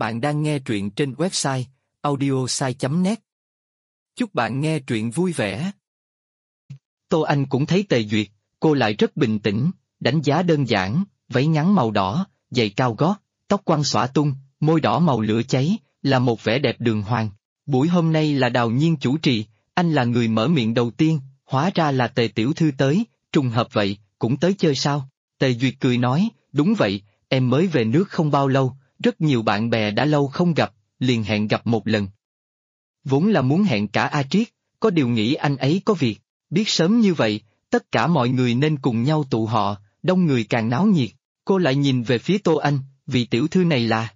Bạn đang nghe truyện trên website audiosai.net. Chúc bạn nghe truyện vui vẻ. Tô Anh cũng thấy Tề Duyệt, cô lại rất bình tĩnh, đánh giá đơn giản, váy ngắn màu đỏ, giày cao gót, tóc quăn xõa tung, môi đỏ màu lửa cháy, là một vẻ đẹp đường hoàng. Buổi hôm nay là Đào Nhiên chủ trì, anh là người mở miệng đầu tiên, hóa ra là Tề tiểu thư tới, trùng hợp vậy, cũng tới chơi sao? Tề Duyệt cười nói, đúng vậy, em mới về nước không bao lâu, rất nhiều bạn bè đã lâu không gặp, liền hẹn gặp một lần. Vốn là muốn hẹn cả A Triết, có điều nghĩ anh ấy có việc, biết sớm như vậy, tất cả mọi người nên cùng nhau tụ họ, đông người càng náo nhiệt. Cô lại nhìn về phía Tô Anh, vị tiểu thư này là...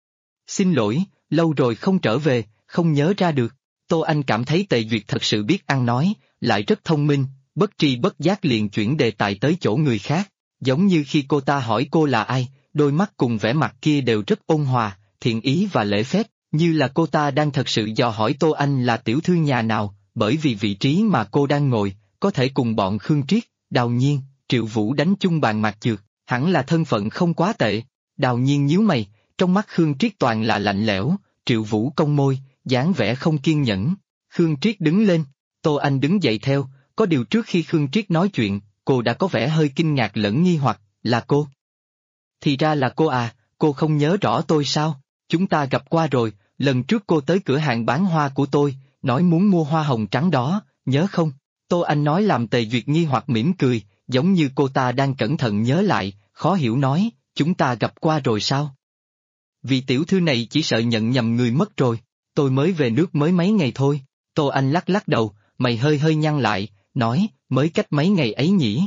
Xin lỗi, lâu rồi không trở về, không nhớ ra được. Tô Anh cảm thấy Tề Duyệt thật sự biết ăn nói, lại rất thông minh, bất tri bất giác liền chuyển đề tài tới chỗ người khác. Giống như khi cô ta hỏi cô là ai, đôi mắt cùng vẻ mặt kia đều rất ôn hòa, thiện ý và lễ phép, như là cô ta đang thật sự dò hỏi Tô Anh là tiểu thư nhà nào, bởi vì vị trí mà cô đang ngồi, có thể cùng bọn Khương Triết, Đào Nhiên, Triệu Vũ đánh chung bàn mạc chược, hẳn là thân phận không quá tệ. Đào Nhiên nhíu mày, trong mắt Khương Triết toàn là lạnh lẽo, Triệu Vũ cong môi, dáng vẻ không kiên nhẫn. Khương Triết đứng lên, Tô Anh đứng dậy theo, có điều trước khi Khương Triết nói chuyện, cô đã có vẻ hơi kinh ngạc lẫn nghi hoặc, là cô? Thì ra là cô à, cô không nhớ rõ tôi sao? Chúng ta gặp qua rồi, lần trước cô tới cửa hàng bán hoa của tôi, nói muốn mua hoa hồng trắng đó, nhớ không? Tô Anh nói làm Tề Duyệt nghi hoặc mỉm cười, giống như cô ta đang cẩn thận nhớ lại, khó hiểu nói, chúng ta gặp qua rồi sao? Vị tiểu thư này chỉ sợ nhận nhầm người mất rồi, tôi mới về nước mới mấy ngày thôi. Tô Anh lắc lắc đầu, mày hơi hơi nhăn lại, nói, mới cách mấy ngày ấy nhỉ?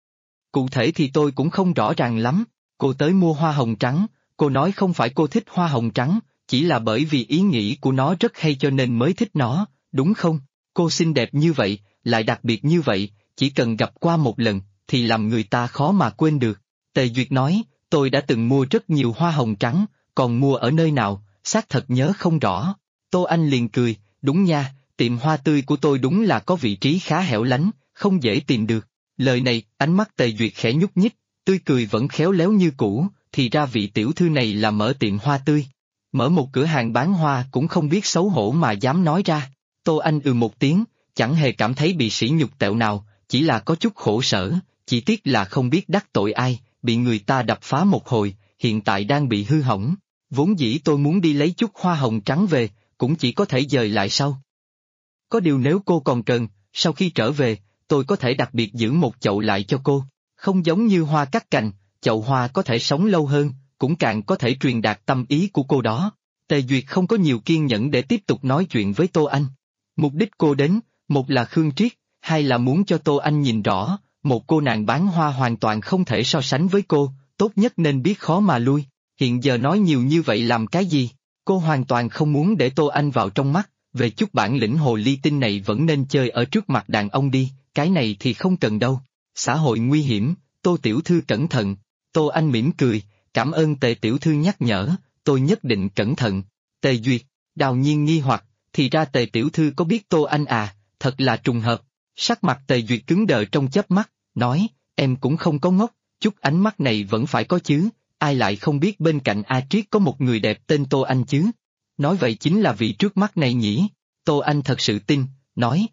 Cụ thể thì tôi cũng không rõ ràng lắm, cô tới mua hoa hồng trắng, cô nói không phải cô thích hoa hồng trắng, chỉ là bởi vì ý nghĩ của nó rất hay cho nên mới thích nó, đúng không? Cô xinh đẹp như vậy, lại đặc biệt như vậy, chỉ cần gặp qua một lần, thì làm người ta khó mà quên được. Tề Duyệt nói, tôi đã từng mua rất nhiều hoa hồng trắng, còn mua ở nơi nào, xác thật nhớ không rõ. Tô Anh liền cười, đúng nha, tiệm hoa tươi của tôi đúng là có vị trí khá hẻo lánh, không dễ tìm được. Lời này, ánh mắt Tề Duyệt khẽ nhúc nhích, tươi cười vẫn khéo léo như cũ, thì ra vị tiểu thư này là mở tiệm hoa tươi. Mở một cửa hàng bán hoa cũng không biết xấu hổ mà dám nói ra. Tô Anh một tiếng, chẳng hề cảm thấy bị sỉ nhục tẹo nào, chỉ là có chút khổ sở, chỉ tiếc là không biết đắc tội ai, bị người ta đập phá một hồi, hiện tại đang bị hư hỏng. Vốn dĩ tôi muốn đi lấy chút hoa hồng trắng về, cũng chỉ có thể dời lại sau. Có điều nếu cô còn cần, sau khi trở về, tôi có thể đặc biệt giữ một chậu lại cho cô. Không giống như hoa cắt cành, chậu hoa có thể sống lâu hơn, cũng càng có thể truyền đạt tâm ý của cô đó. Tề Duyệt không có nhiều kiên nhẫn để tiếp tục nói chuyện với Tô Anh. Mục đích cô đến, một là Khương Triết, hai là muốn cho Tô Anh nhìn rõ, một cô nàng bán hoa hoàn toàn không thể so sánh với cô, tốt nhất nên biết khó mà lui. Hiện giờ nói nhiều như vậy làm cái gì? Cô hoàn toàn không muốn để Tô Anh vào trong mắt, về chút bản lĩnh hồ ly tinh này vẫn nên chơi ở trước mặt đàn ông đi, cái này thì không cần đâu. Xã hội nguy hiểm, Tô tiểu thư cẩn thận. Tô Anh mỉm cười, cảm ơn Tề tiểu thư nhắc nhở, tôi nhất định cẩn thận. Tề Duyệt, Đào Nhiên nghi hoặc, thì ra Tề tiểu thư có biết Tô Anh à, thật là trùng hợp. Sắc mặt Tề Duyệt cứng đờ trong chớp mắt, nói, em cũng không có ngốc, chút ánh mắt này vẫn phải có chứ, ai lại không biết bên cạnh A Triết có một người đẹp tên Tô Anh chứ? Nói vậy chính là vị trước mắt này nhỉ? Tô Anh thật sự tin, nói,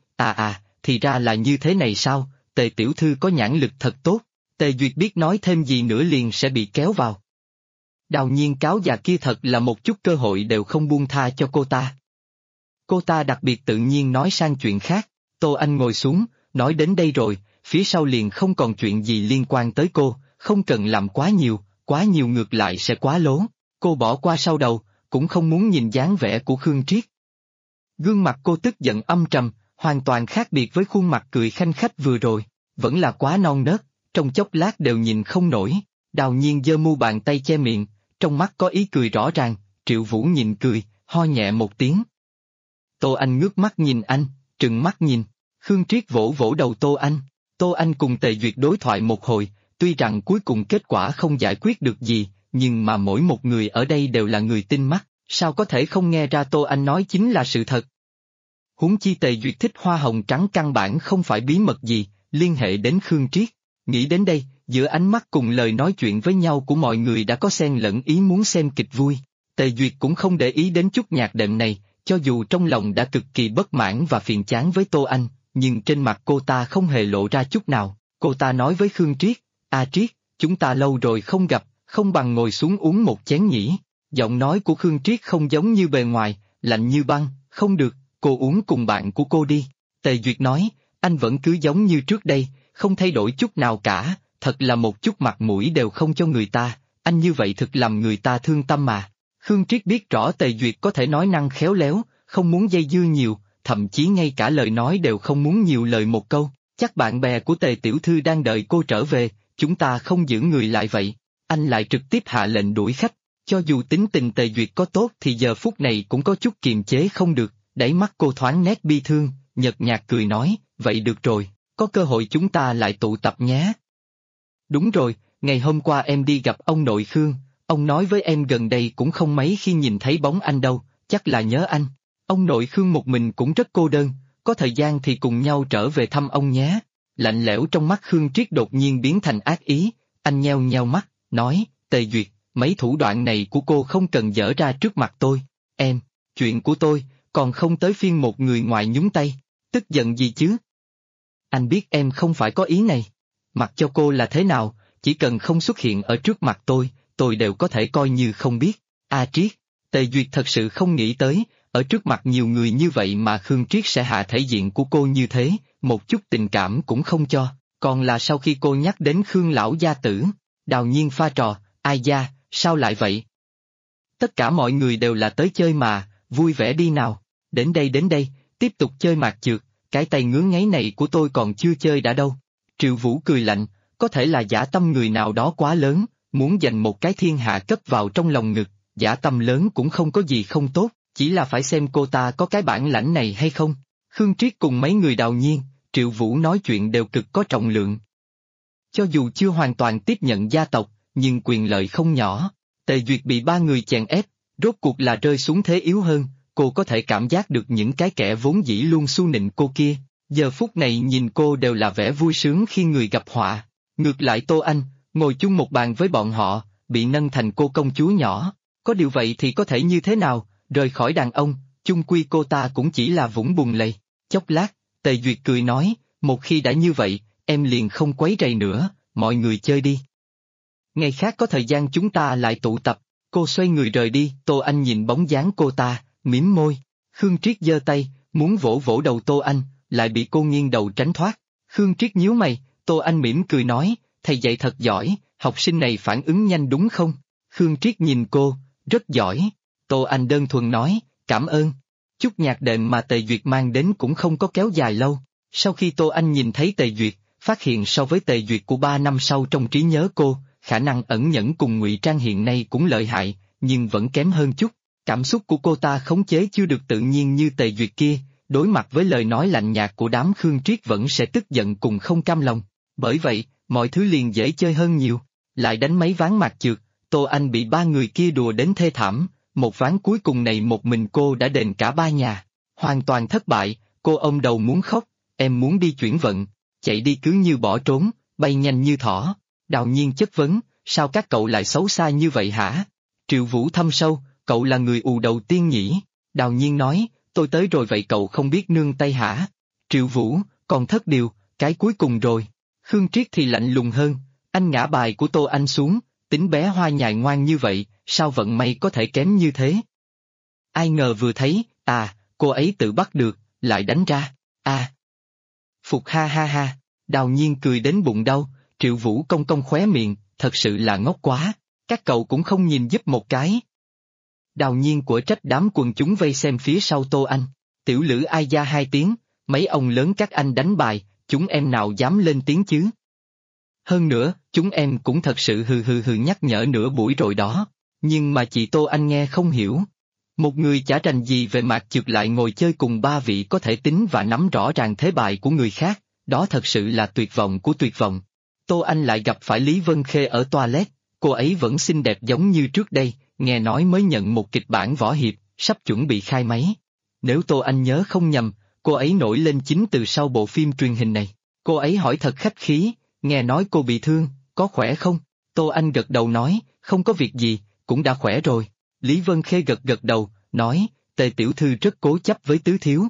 thì ra là như thế này sao, Tề tiểu thư có nhãn lực thật tốt. Tề Duyệt biết nói thêm gì nữa liền sẽ bị kéo vào. Đào Nhiên cáo già kia thật là một chút cơ hội đều không buông tha cho cô ta. Cô ta đặc biệt tự nhiên nói sang chuyện khác, Tô Anh ngồi xuống, nói đến đây rồi, phía sau liền không còn chuyện gì liên quan tới cô, không cần làm quá nhiều ngược lại sẽ quá lố. Cô bỏ qua sau đầu, cũng không muốn nhìn dáng vẻ của Khương Triết. Gương mặt cô tức giận âm trầm, hoàn toàn khác biệt với khuôn mặt cười khanh khách vừa rồi, vẫn là quá non nớt, trong chốc lát đều nhìn không nổi. Đào Nhiên giơ mu bàn tay che miệng, trong mắt có ý cười rõ ràng, Triệu Vũ nhìn cười, ho nhẹ một tiếng. Tô Anh ngước mắt nhìn anh, trừng mắt nhìn, Khương Triết vỗ vỗ đầu Tô Anh. Tô Anh cùng Tề Duyệt đối thoại một hồi, tuy rằng cuối cùng kết quả không giải quyết được gì, nhưng mà mỗi một người ở đây đều là người tinh mắt, sao có thể không nghe ra Tô Anh nói chính là sự thật. Huống chi Tề Duyệt thích hoa hồng trắng căn bản không phải bí mật gì, liên hệ đến Khương Triết. Nghĩ đến đây, giữa ánh mắt cùng lời nói chuyện với nhau của mọi người đã có xen lẫn ý muốn xem kịch vui. Tề Duyệt cũng không để ý đến chút nhạc đệm này, cho dù trong lòng đã cực kỳ bất mãn và phiền chán với Tô Anh, nhưng trên mặt cô ta không hề lộ ra chút nào. Cô ta nói với Khương Triết, "A Triết, chúng ta lâu rồi không gặp, không bằng ngồi xuống uống một chén nhỉ?" Giọng nói của Khương Triết không giống như bề ngoài, lạnh như băng, "Không được, cô uống cùng bạn của cô đi." Tề Duyệt nói, "Anh vẫn cứ giống như trước đây, không thay đổi chút nào cả, thật là một chút mặt mũi đều không cho người ta, anh như vậy thực làm người ta thương tâm mà." Khương Triết biết rõ Tề Duyệt có thể nói năng khéo léo, không muốn dây dưa nhiều, thậm chí ngay cả lời nói đều không muốn nhiều lời một câu. "Chắc bạn bè của Tề tiểu thư đang đợi cô trở về, chúng ta không giữ người lại vậy." Anh lại trực tiếp hạ lệnh đuổi khách. Cho dù tính tình Tề Duyệt có tốt thì giờ phút này cũng có chút kiềm chế không được, đáy mắt cô thoáng nét bi thương, nhợt nhạt cười nói, "Vậy được rồi, có cơ hội chúng ta lại tụ tập nhé." "Đúng rồi, ngày hôm qua em đi gặp ông nội Khương, ông nói với em gần đây cũng không mấy khi nhìn thấy bóng anh đâu, chắc là nhớ anh. Ông nội Khương một mình cũng rất cô đơn, có thời gian thì cùng nhau trở về thăm ông nhé." Lạnh lẽo trong mắt Khương Triết đột nhiên biến thành ác ý, anh nheo nheo mắt, nói, "Tề Duyệt, mấy thủ đoạn này của cô không cần dở ra trước mặt tôi. Chuyện của tôi, còn không tới phiên một người ngoài nhúng tay, tức giận gì chứ? Anh biết em không phải có ý này. Mặc cho cô là thế nào, chỉ cần không xuất hiện ở trước mặt tôi đều có thể coi như không biết." A Triết, Tề Duyệt thật sự không nghĩ tới, ở trước mặt nhiều người như vậy mà Khương Triết sẽ hạ thể diện của cô như thế, một chút tình cảm cũng không cho, còn là sau khi cô nhắc đến Khương lão gia tử. Đào Nhiên pha trò, "Ai da, sao lại vậy? Tất cả mọi người đều là tới chơi mà, vui vẻ đi nào, đến đây, tiếp tục chơi mạc chược, cái tay ngứa ngáy này của tôi còn chưa chơi đã đâu." Triệu Vũ cười lạnh, có thể là dã tâm người nào đó quá lớn, muốn dành một cái thiên hạ cất vào trong lòng ngực, dã tâm lớn cũng không có gì không tốt, chỉ là phải xem cô ta có cái bản lãnh này hay không. Khương Triết cùng mấy người Đào Nhiên, Triệu Vũ nói chuyện đều cực có trọng lượng. Cho dù chưa hoàn toàn tiếp nhận gia tộc, nhưng quyền lợi không nhỏ. Tề Duyệt bị ba người chèn ép, rốt cuộc là rơi xuống thế yếu hơn, cô có thể cảm giác được những cái kẻ vốn dĩ luôn xu nịnh cô kia, giờ phút này nhìn cô đều là vẻ vui sướng khi người gặp họa. Ngược lại Tô Anh, ngồi chung một bàn với bọn họ, bị nâng thành cô công chúa nhỏ, có điều vậy thì có thể như thế nào, rời khỏi đàn ông, chung quy cô ta cũng chỉ là vũng bùn lầy. Chốc lát, Tề Duyệt cười nói, "Một khi đã như vậy, em liền không quấy rầy nữa, mọi người chơi đi. Ngày khác có thời gian chúng ta lại tụ tập." Cô xoay người rời đi, Tô Anh nhìn bóng dáng cô ta, mím môi. Khương Triết giơ tay, muốn vỗ vỗ đầu Tô Anh, lại bị cô nghiêng đầu tránh thoát. Khương Triết nhíu mày, Tô Anh mỉm cười nói, "Thầy dạy thật giỏi, học sinh này phản ứng nhanh đúng không?" Khương Triết nhìn cô, "Rất giỏi." Tô Anh đơn thuần nói, "Cảm ơn." Chút nhạc đệm mà Tề Duyệt mang đến cũng không có kéo dài lâu. Sau khi Tô Anh nhìn thấy Tề Duyệt, phát hiện so với Tề Duyệt của 3 năm sau trong trí nhớ cô, khả năng ẩn nhẫn cùng ngụy trang hiện nay cũng lợi hại, nhưng vẫn kém hơn chút. Cảm xúc của cô ta khống chế chưa được tự nhiên như Tề Duyệt kia, đối mặt với lời nói lạnh nhạt của đám Khương Triết vẫn sẽ tức giận cùng không cam lòng. Bởi vậy, mọi thứ liền dễ chơi hơn nhiều. Lại đánh mấy ván mạc chược, Tô Anh bị ba người kia đùa đến thê thảm, một ván cuối cùng này một mình cô đã đền cả ba nhà. Hoàn toàn thất bại, cô ôm đầu muốn khóc, "Em muốn đi chuyển vận, chạy đi cứ như bỏ trốn, bay nhanh như thỏ." Đào Nhiên chất vấn, "Sao các cậu lại xấu xa như vậy hả?" Triệu Vũ thâm sâu, "Cậu là người ù đầu tiên nhỉ?" Đào Nhiên nói, "Tôi tới rồi vậy cậu không biết nương tay hả?" Triệu Vũ, "Còn thất điều, cái cuối cùng rồi." Khương Triết thì lạnh lùng hơn, "Anh ngã bài của Tô Anh xuống, tính bé hoa nhài ngoan như vậy, sao vận may có thể kém như thế? Ai ngờ vừa thấy, cô ấy tự bắt được, lại đánh ra, Phục ha ha ha." Đào Nhiên cười đến bụng đau, Triệu Vũ cong cong khóe miệng, "Thật sự là ngốc quá, các cậu cũng không nhìn giúp một cái." Đào Nhiên của trách đám quần chúng vây xem phía sau Tô Anh, "Tiểu Lữ ai gia 2 tiếng, mấy ông lớn các anh đánh bài, chúng em nào dám lên tiếng chứ? Hơn nữa, chúng em cũng thật sự hừ nhắc nhở nửa buổi rồi đó." Nhưng mà chị Tô Anh nghe không hiểu. Một người chả rành gì về mạc chược lại ngồi chơi cùng ba vị có thể tính và nắm rõ ràng thế bài của người khác, đó thật sự là tuyệt vọng của tuyệt vọng. Tô Anh lại gặp phải Lý Vân Khê ở toilet, cô ấy vẫn xinh đẹp giống như trước đây, nghe nói mới nhận một kịch bản võ hiệp, sắp chuẩn bị khai máy. Nếu Tô Anh nhớ không nhầm, cô ấy nổi lên chính từ sau bộ phim truyền hình này. Cô ấy hỏi thật khách khí, "Nghe nói cô bị thương, có khỏe không?" Tô Anh gật đầu nói, "Không có việc gì, cũng đã khỏe rồi." Lý Vân Khê gật gật đầu, nói, Tề tiểu thư rất cố chấp với tứ thiếu.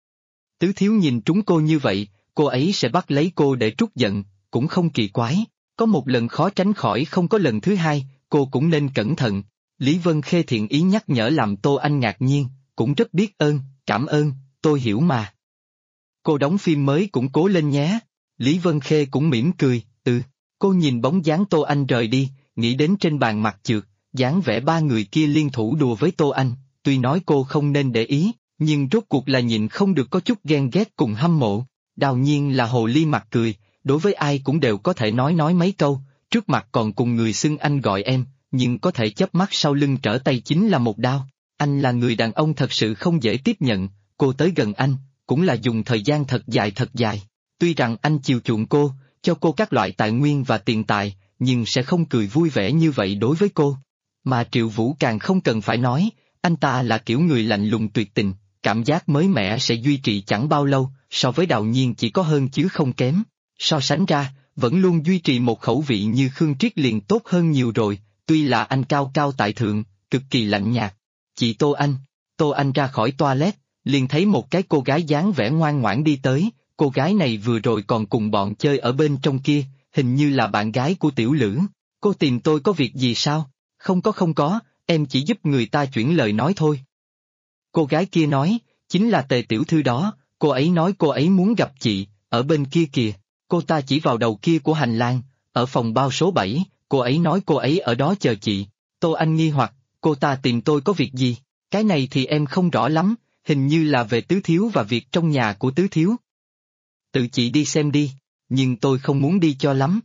Tứ thiếu nhìn trúng cô như vậy, cô ấy sẽ bắt lấy cô để trút giận, cũng không kỳ quái. Có một lần khó tránh khỏi không có lần thứ hai, cô cũng nên cẩn thận. Lý Vân Khê thiện ý nhắc nhở làm Tô Anh ngạc nhiên, cũng rất biết ơn, cảm ơn, tôi hiểu mà. Cô đóng phim mới cũng cố lên nhé. Lý Vân Khê cũng mỉm cười, cô nhìn bóng dáng Tô Anh rời đi, nghĩ đến trên bàn mặt trượt, dáng vẻ ba người kia liên thủ đùa với Tô Anh, tuy nói cô không nên để ý, nhưng rốt cuộc là nhịn không được có chút ghen ghét cùng hâm mộ. Đào Nhiên là hồ ly mặt cười, đối với ai cũng đều có thể nói mấy câu, trước mặt còn cùng người xưng anh gọi em, nhưng có thể chớp mắt sau lưng trở tay chính là một đao. Anh là người đàn ông thật sự không dễ tiếp nhận, cô tới gần anh, cũng là dùng thời gian thật dài. Tuy rằng anh chiều chuộng cô, cho cô các loại tài nguyên và tiền tài, nhưng sẽ không cười vui vẻ như vậy đối với cô. Mà Triệu Vũ càng không cần phải nói, anh ta là kiểu người lạnh lùng tuyệt tình, cảm giác mới mẻ sẽ duy trì chẳng bao lâu, so với Đào Nhiên chỉ có hơn chứ không kém. So sánh ra, vẫn luôn duy trì một khẩu vị như Khương Triết liền tốt hơn nhiều rồi, tuy là anh cao cao tại thượng, cực kỳ lạnh nhạt. Chị Tô Anh ra khỏi toilet, liền thấy một cái cô gái dáng vẻ ngoan ngoãn đi tới, cô gái này vừa rồi còn cùng bọn chơi ở bên trong kia, hình như là bạn gái của Tiểu Lữ. Cô tìm tôi có việc gì sao? Không có, em chỉ giúp người ta chuyển lời nói thôi. Cô gái kia nói, chính là Tề tiểu thư đó, cô ấy nói cô ấy muốn gặp chị, ở bên kia kìa. Cô ta chỉ vào đầu kia của hành lang, ở phòng bao số 7, cô ấy nói cô ấy ở đó chờ chị. Tô Anh nghi hoặc, cô ta tìm tôi có việc gì? Cái này thì em không rõ lắm, hình như là về tứ thiếu và việc trong nhà của tứ thiếu. Tự chị đi xem đi, nhưng tôi không muốn đi cho lắm,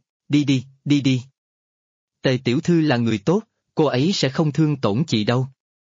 đi. Tề tiểu thư là người tốt, cô ấy sẽ không thương tổn chị đâu.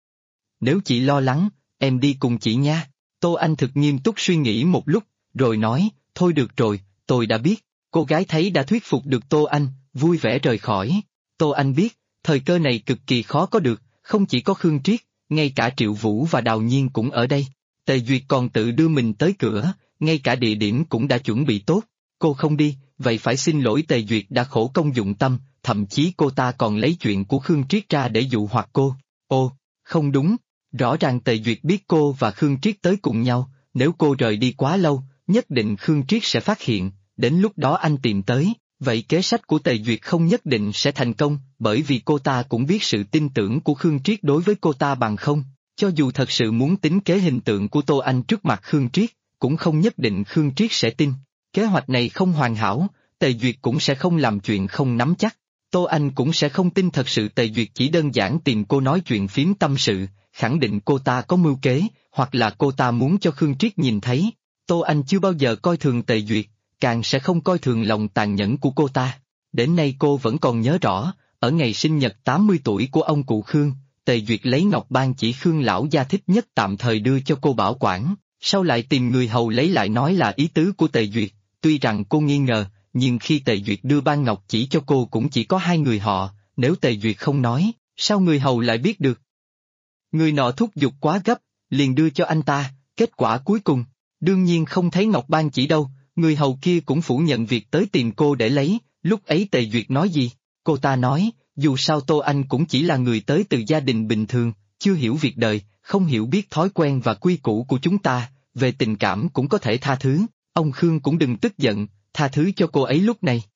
Nếu chị lo lắng, em đi cùng chị nha. Tô Anh thực nghiêm túc suy nghĩ một lúc, rồi nói, thôi được rồi, tôi đã biết. Cô gái thấy đã thuyết phục được Tô Anh, vui vẻ rời khỏi. Tô Anh biết, thời cơ này cực kỳ khó có được, không chỉ có Khương Triết, ngay cả Triệu Vũ và Đào Nhiên cũng ở đây. Tề Duyệt còn tự đưa mình tới cửa, ngay cả địa điểm cũng đã chuẩn bị tốt. Cô không đi, vậy phải xin lỗi Tề Duyệt đã khổ công dụng tâm, thậm chí cô ta còn lấy chuyện của Khương Triết ra để dụ hoặc cô. Ô, không đúng, rõ ràng Tề Duyệt biết cô và Khương Triết tới cùng nhau, nếu cô rời đi quá lâu, nhất định Khương Triết sẽ phát hiện, đến lúc đó anh tìm tới, vậy kế sách của Tề Duyệt không nhất định sẽ thành công, bởi vì cô ta cũng biết sự tin tưởng của Khương Triết đối với cô ta bằng không, cho dù thật sự muốn tính kế hình tượng của Tô Anh trước mặt Khương Triết, cũng không nhất định Khương Triết sẽ tin. Kế hoạch này không hoàn hảo, Tề Duyệt cũng sẽ không làm chuyện không nắm chắc. Tô Anh cũng sẽ không tin thật sự Tề Duyệt chỉ đơn giản tìm cô nói chuyện phím tâm sự, khẳng định cô ta có mưu kế, hoặc là cô ta muốn cho Khương Triết nhìn thấy. Tô Anh chưa bao giờ coi thường Tề Duyệt, càng sẽ không coi thường lòng tàn nhẫn của cô ta. Đến nay cô vẫn còn nhớ rõ, ở ngày sinh nhật 80 tuổi của ông cụ Khương, Tề Duyệt lấy ngọc ban chỉ Khương lão gia thích nhất tạm thời đưa cho cô bảo quản, sau lại tìm người hầu lấy lại nói là ý tứ của Tề Duyệt, tuy rằng cô nghi ngờ, nhưng khi Tề Duyệt đưa ban ngọc chỉ cho cô cũng chỉ có 2 người họ, nếu Tề Duyệt không nói, sao người hầu lại biết được? Người nọ thúc giục quá gấp, liền đưa cho anh ta, kết quả cuối cùng, đương nhiên không thấy ngọc ban chỉ đâu, người hầu kia cũng phủ nhận việc tới tìm cô để lấy, lúc ấy Tề Duyệt nói gì? Cô ta nói, dù sao Tô Anh cũng chỉ là người tới từ gia đình bình thường, chưa hiểu việc đời, không hiểu biết thói quen và quy củ của chúng ta, về tình cảm cũng có thể tha thứ, ông Khương cũng đừng tức giận, tha thứ cho cô ấy lúc này.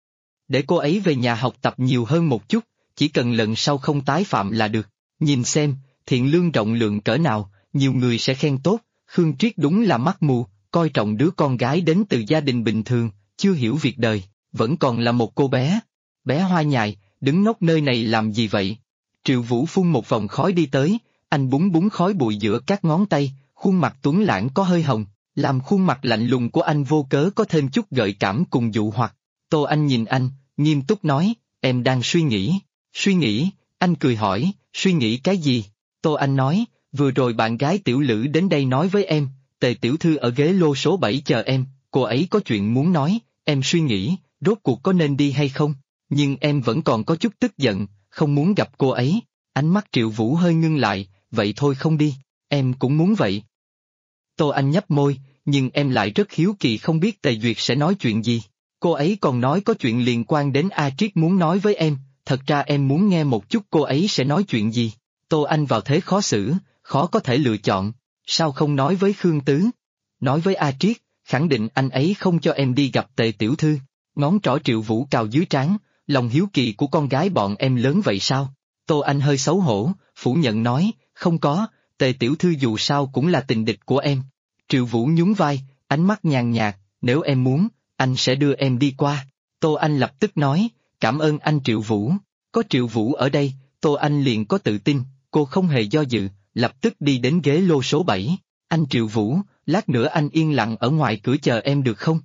Để cô ấy về nhà học tập nhiều hơn một chút, chỉ cần lần sau không tái phạm là được, nhìn xem, thiện lương rộng lượng cỡ nào, nhiều người sẽ khen tốt, Khương Triết đúng là mắt mù, coi trọng đứa con gái đến từ gia đình bình thường, chưa hiểu việc đời, vẫn còn là một cô bé. Bé hoa nhài, đứng ngốc nơi này làm gì vậy? Triệu Vũ phun một vòng khói đi tới, anh búng khói bụi giữa các ngón tay, khuôn mặt tuấn lãng có hơi hồng, làm khuôn mặt lạnh lùng của anh vô cớ có thêm chút gợi cảm cùng dụ hoặc. Tô Anh nhìn anh, nghiêm túc nói, em đang suy nghĩ, anh cười hỏi, suy nghĩ cái gì? Tô Anh nói, vừa rồi bạn gái Tiểu Lữ đến đây nói với em, Tề tiểu thư ở ghế lô số 7 chờ em, cô ấy có chuyện muốn nói, em suy nghĩ, rốt cuộc có nên đi hay không? Nhưng em vẫn còn có chút tức giận, không muốn gặp cô ấy. Ánh mắt Triệu Vũ hơi ngưng lại, vậy thôi không đi, em cũng muốn vậy. Tô Anh nhấp môi, nhưng em lại rất hiếu kỳ không biết Tề Duyệt sẽ nói chuyện gì. Cô ấy còn nói có chuyện liên quan đến A Triết muốn nói với em, thật ra em muốn nghe một chút cô ấy sẽ nói chuyện gì. Tô Anh vào thế khó xử, khó có thể lựa chọn, sao không nói với Khương Tứ? Nói với A Triết, khẳng định anh ấy không cho em đi gặp Tề tiểu thư. Ngón trỏ Triệu Vũ cào dưới trán, lòng hiếu kỳ của con gái bọn em lớn vậy sao? Tô Anh hơi xấu hổ, phủ nhận nói, không có, Tề tiểu thư dù sao cũng là tình địch của em. Triệu Vũ nhún vai, ánh mắt nhàn nhạt, nếu em muốn, anh sẽ đưa em đi qua. Tô Anh lập tức nói, cảm ơn anh Triệu Vũ. Có Triệu Vũ ở đây, Tô Anh liền có tự tin, cô không hề do dự, lập tức đi đến ghế lô số 7. Anh Triệu Vũ, lát nữa anh yên lặng ở ngoài cửa chờ em được không?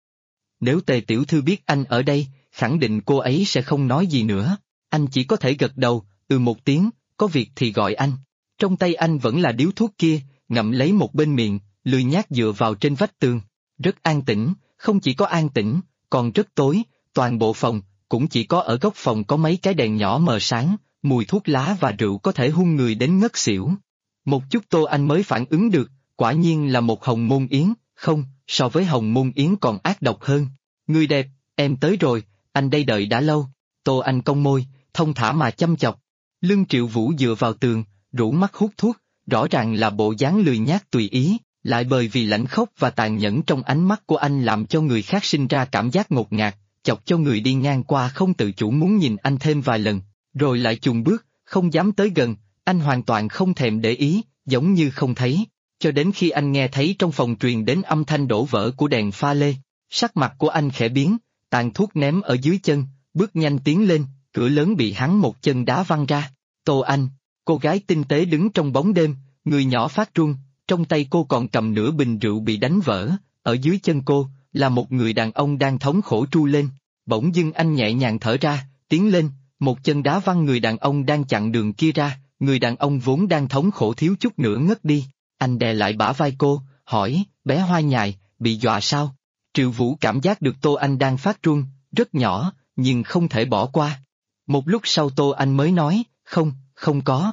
Nếu Tề tiểu thư biết anh ở đây, khẳng định cô ấy sẽ không nói gì nữa. Anh chỉ có thể gật đầu, một tiếng, có việc thì gọi anh. Trong tay anh vẫn là điếu thuốc kia, ngậm lấy một bên miệng, lười nhác dựa vào trên vách tường. Rất an tĩnh, không chỉ có an tĩnh, còn rất tối, toàn bộ phòng, cũng chỉ có ở góc phòng có mấy cái đèn nhỏ mờ sáng, mùi thuốc lá và rượu có thể hung người đến ngất xỉu. Một chút Tô Anh mới phản ứng được, quả nhiên là một hồng môn yến, không, so với hồng môn yến còn ác độc hơn. Người đẹp, em tới rồi, anh đây đợi đã lâu. Tô Anh cong môi, thông thả mà chăm chọc. Lưng Triệu Vũ dựa vào tường, rũ mắt hút thuốc, rõ ràng là bộ dáng lười nhác tùy ý, lại bởi vì lãnh khốc và tàn nhẫn trong ánh mắt của anh làm cho người khác sinh ra cảm giác ngột ngạt, chọc cho người đi ngang qua không tự chủ muốn nhìn anh thêm vài lần, rồi lại chùn bước, không dám tới gần, anh hoàn toàn không thèm để ý, giống như không thấy, cho đến khi anh nghe thấy trong phòng truyền đến âm thanh đổ vỡ của đèn pha lê, sắc mặt của anh khẽ biến, tàn thuốc ném ở dưới chân, bước nhanh tiến lên, cửa lớn bị hắn một chân đá văng ra. Tô Anh, cô gái tinh tế đứng trong bóng đêm, người nhỏ phát run, trong tay cô còn cầm nửa bình rượu bị đánh vỡ, ở dưới chân cô, là một người đàn ông đang thống khổ tru lên. Bỗng dưng anh nhẹ nhàng thở ra, tiến lên, một chân đá văng người đàn ông đang chặn đường kia ra, người đàn ông vốn đang thống khổ thiếu chút nữa ngất đi. Anh đè lại bả vai cô, hỏi, bé Hoa Nhài, bị dọa sao? Triệu Vũ cảm giác được Tô Anh đang phát run, rất nhỏ, nhưng không thể bỏ qua. Một lúc sau Tô Anh mới nói, không có.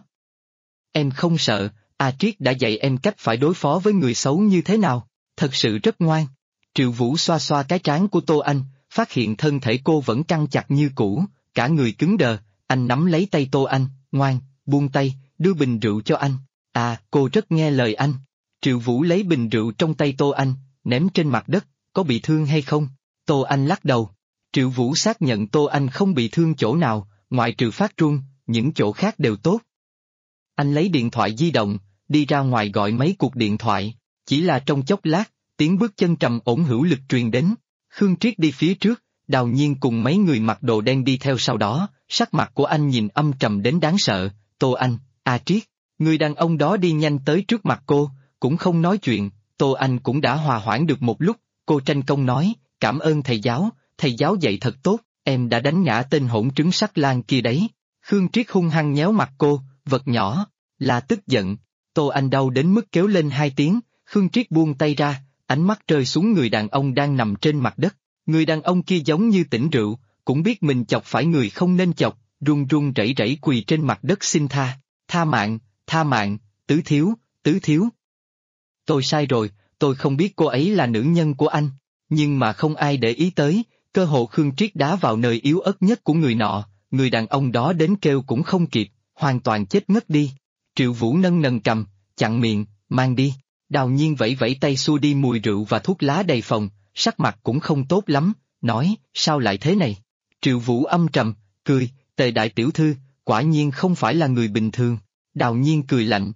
Em không sợ, A Triết đã dạy em cách phải đối phó với người xấu như thế nào, thật sự rất ngoan. Triệu Vũ xoa xoa cái trán của Tô Anh, phát hiện thân thể cô vẫn căng chặt như cũ, cả người cứng đờ, anh nắm lấy tay Tô Anh, ngoan, buông tay, đưa bình rượu cho anh. À, cô rất nghe lời anh. Triệu Vũ lấy bình rượu trong tay Tô Anh, ném trên mặt đất, có bị thương hay không? Tô Anh lắc đầu. Triệu Vũ xác nhận Tô Anh không bị thương chỗ nào, ngoại trừ phát run, những chỗ khác đều tốt. Anh lấy điện thoại di động, đi ra ngoài gọi mấy cuộc điện thoại, chỉ là trong chốc lát, tiếng bước chân trầm ổn hữu lực truyền đến. Khương Triết đi phía trước, Đào Nhiên cùng mấy người mặc đồ đen đi theo sau đó, sắc mặt của anh nhìn âm trầm đến đáng sợ. Tô Anh, A Triết, người đàn ông đó đi nhanh tới trước mặt cô, cũng không nói chuyện, Tô Anh cũng đã hòa hoãn được một lúc, cô tranh công nói, cảm ơn thầy giáo dạy thật tốt, em đã đánh ngã tên hỗn trứng sắc lang kia đấy. Khương Triết hung hăng nhéo mặt cô, vật nhỏ, là tức giận. Tô Anh đau đến mức kéo lên 2 tiếng, Khương Triết buông tay ra, ánh mắt rơi xuống người đàn ông đang nằm trên mặt đất. Người đàn ông kia giống như tỉnh rượu, cũng biết mình chọc phải người không nên chọc, run run rẩy rẩy quỳ trên mặt đất xin tha. Tha mạng, tứ thiếu. Tôi sai rồi, tôi không biết cô ấy là nữ nhân của anh, nhưng mà không ai để ý tới, cơ hồ Khương Triết đá vào nơi yếu ớt nhất của người nọ, người đàn ông đó đến kêu cũng không kịp, hoàn toàn chết ngất đi. Triệu Vũ nâng nâng cầm, chặn miệng, mang đi. Đào Nhiên vẫy vẫy tay xua đi mùi rượu và thuốc lá đầy phòng, sắc mặt cũng không tốt lắm, nói, sao lại thế này? Triệu Vũ âm trầm, cười, Tề đại tiểu thư, quả nhiên không phải là người bình thường. Đào Nhiên cười lạnh,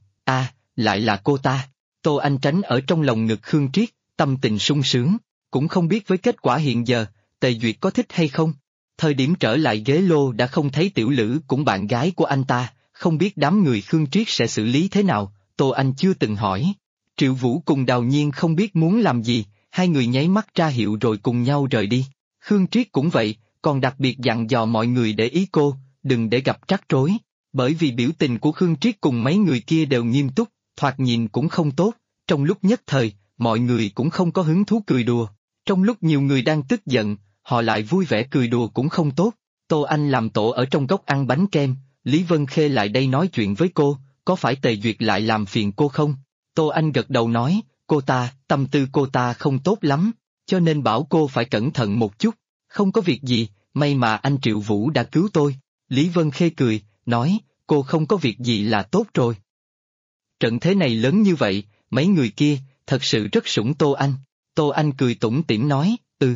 lại là cô ta. Tô Anh tránh ở trong lòng ngực Khương Triết, tâm tình sung sướng, cũng không biết với kết quả hiện giờ, Tề Duyệt có thích hay không. Thời điểm trở lại ghế lô đã không thấy Tiểu Lữ cũng bạn gái của anh ta, không biết đám người Khương Triết sẽ xử lý thế nào, Tô Anh chưa từng hỏi. Triệu Vũ cùng Đào Nhiên không biết muốn làm gì, hai người nháy mắt ra hiệu rồi cùng nhau rời đi. Khương Triết cũng vậy, còn đặc biệt dặn dò mọi người để ý cô, đừng để gặp rắc rối, bởi vì biểu tình của Khương Triết cùng mấy người kia đều nghiêm túc, thoạt nhìn cũng không tốt, trong lúc nhất thời, mọi người cũng không có hứng thú cười đùa. Trong lúc nhiều người đang tức giận, họ lại vui vẻ cười đùa cũng không tốt. Tô Anh làm tổ ở trong góc ăn bánh kem, Lý Vân Khê lại đây nói chuyện với cô, có phải Tề Duyệt lại làm phiền cô không? Tô Anh gật đầu nói, tâm tư cô ta không tốt lắm, cho nên bảo cô phải cẩn thận một chút, không có việc gì, may mà anh Triệu Vũ đã cứu tôi. Lý Vân Khê cười, nói, cô không có việc gì là tốt rồi. Trận thế này lớn như vậy, mấy người kia, thật sự rất sủng Tô Anh. Tô Anh cười tủm tỉm nói,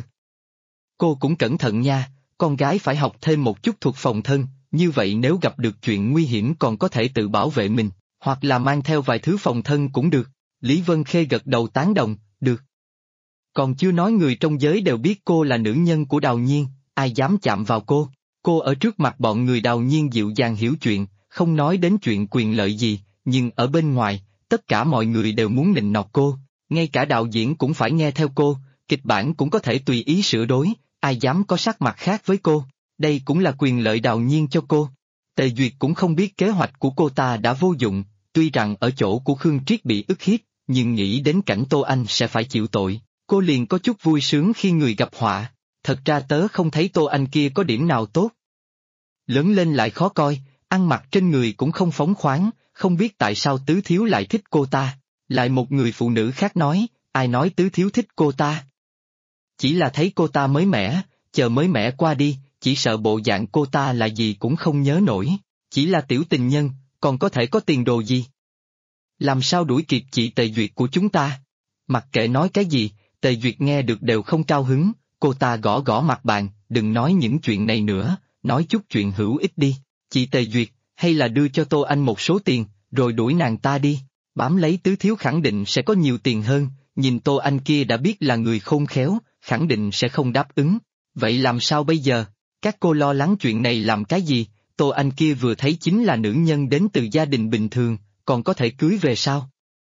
Cô cũng cẩn thận nha, con gái phải học thêm một chút thuộc phòng thân, như vậy nếu gặp được chuyện nguy hiểm còn có thể tự bảo vệ mình, hoặc là mang theo vài thứ phòng thân cũng được. Lý Vân Khê gật đầu tán đồng, được. Còn chưa nói người trong giới đều biết cô là nữ nhân của Đào Nhiên, ai dám chạm vào cô. Cô ở trước mặt bọn người Đào Nhiên dịu dàng hiểu chuyện, không nói đến chuyện quyền lợi gì, nhưng ở bên ngoài, tất cả mọi người đều muốn nịnh nọt cô, ngay cả đạo diễn cũng phải nghe theo cô, kịch bản cũng có thể tùy ý sửa đổi, ai dám có sắc mặt khác với cô. Đây cũng là quyền lợi Đào Nhiên cho cô. Tề Duyệt cũng không biết kế hoạch của cô ta đã vô dụng, tuy rằng ở chỗ của Khương Triết bị ức hiếp, nhưng nghĩ đến cảnh Tô Anh sẽ phải chịu tội, cô liền có chút vui sướng khi người gặp họa. Thật ra tớ không thấy Tô Anh kia có điểm nào tốt. Lớn lên lại khó coi, ăn mặc trên người cũng không phóng khoáng, không biết tại sao Tứ Thiếu lại thích cô ta. Lại một người phụ nữ khác nói, ai nói Tứ Thiếu thích cô ta? Chỉ là thấy cô ta mới mẻ, chờ mới mẻ qua đi, chỉ sợ bộ dạng cô ta là gì cũng không nhớ nổi, chỉ là tiểu tình nhân, còn có thể có tiền đồ gì? Làm sao đuổi kịp chị Tề Duyệt của chúng ta? Mặc kệ nói cái gì, Tề Duyệt nghe được đều không cao hứng, cô ta gõ gõ mặt bàn, đừng nói những chuyện này nữa, nói chút chuyện hữu ích đi. Chị Tề Duyệt, hay là đưa cho Tô Anh một số tiền, rồi đuổi nàng ta đi, bám lấy Tứ Thiếu khẳng định sẽ có nhiều tiền hơn, nhìn Tô Anh kia đã biết là người khôn khéo, khẳng định sẽ không đáp ứng. Vậy làm sao bây giờ? Các cô lo lắng chuyện này làm cái gì? Tô Anh kia vừa thấy chính là nữ nhân đến từ gia đình bình thường, còn có thể cưới về sao?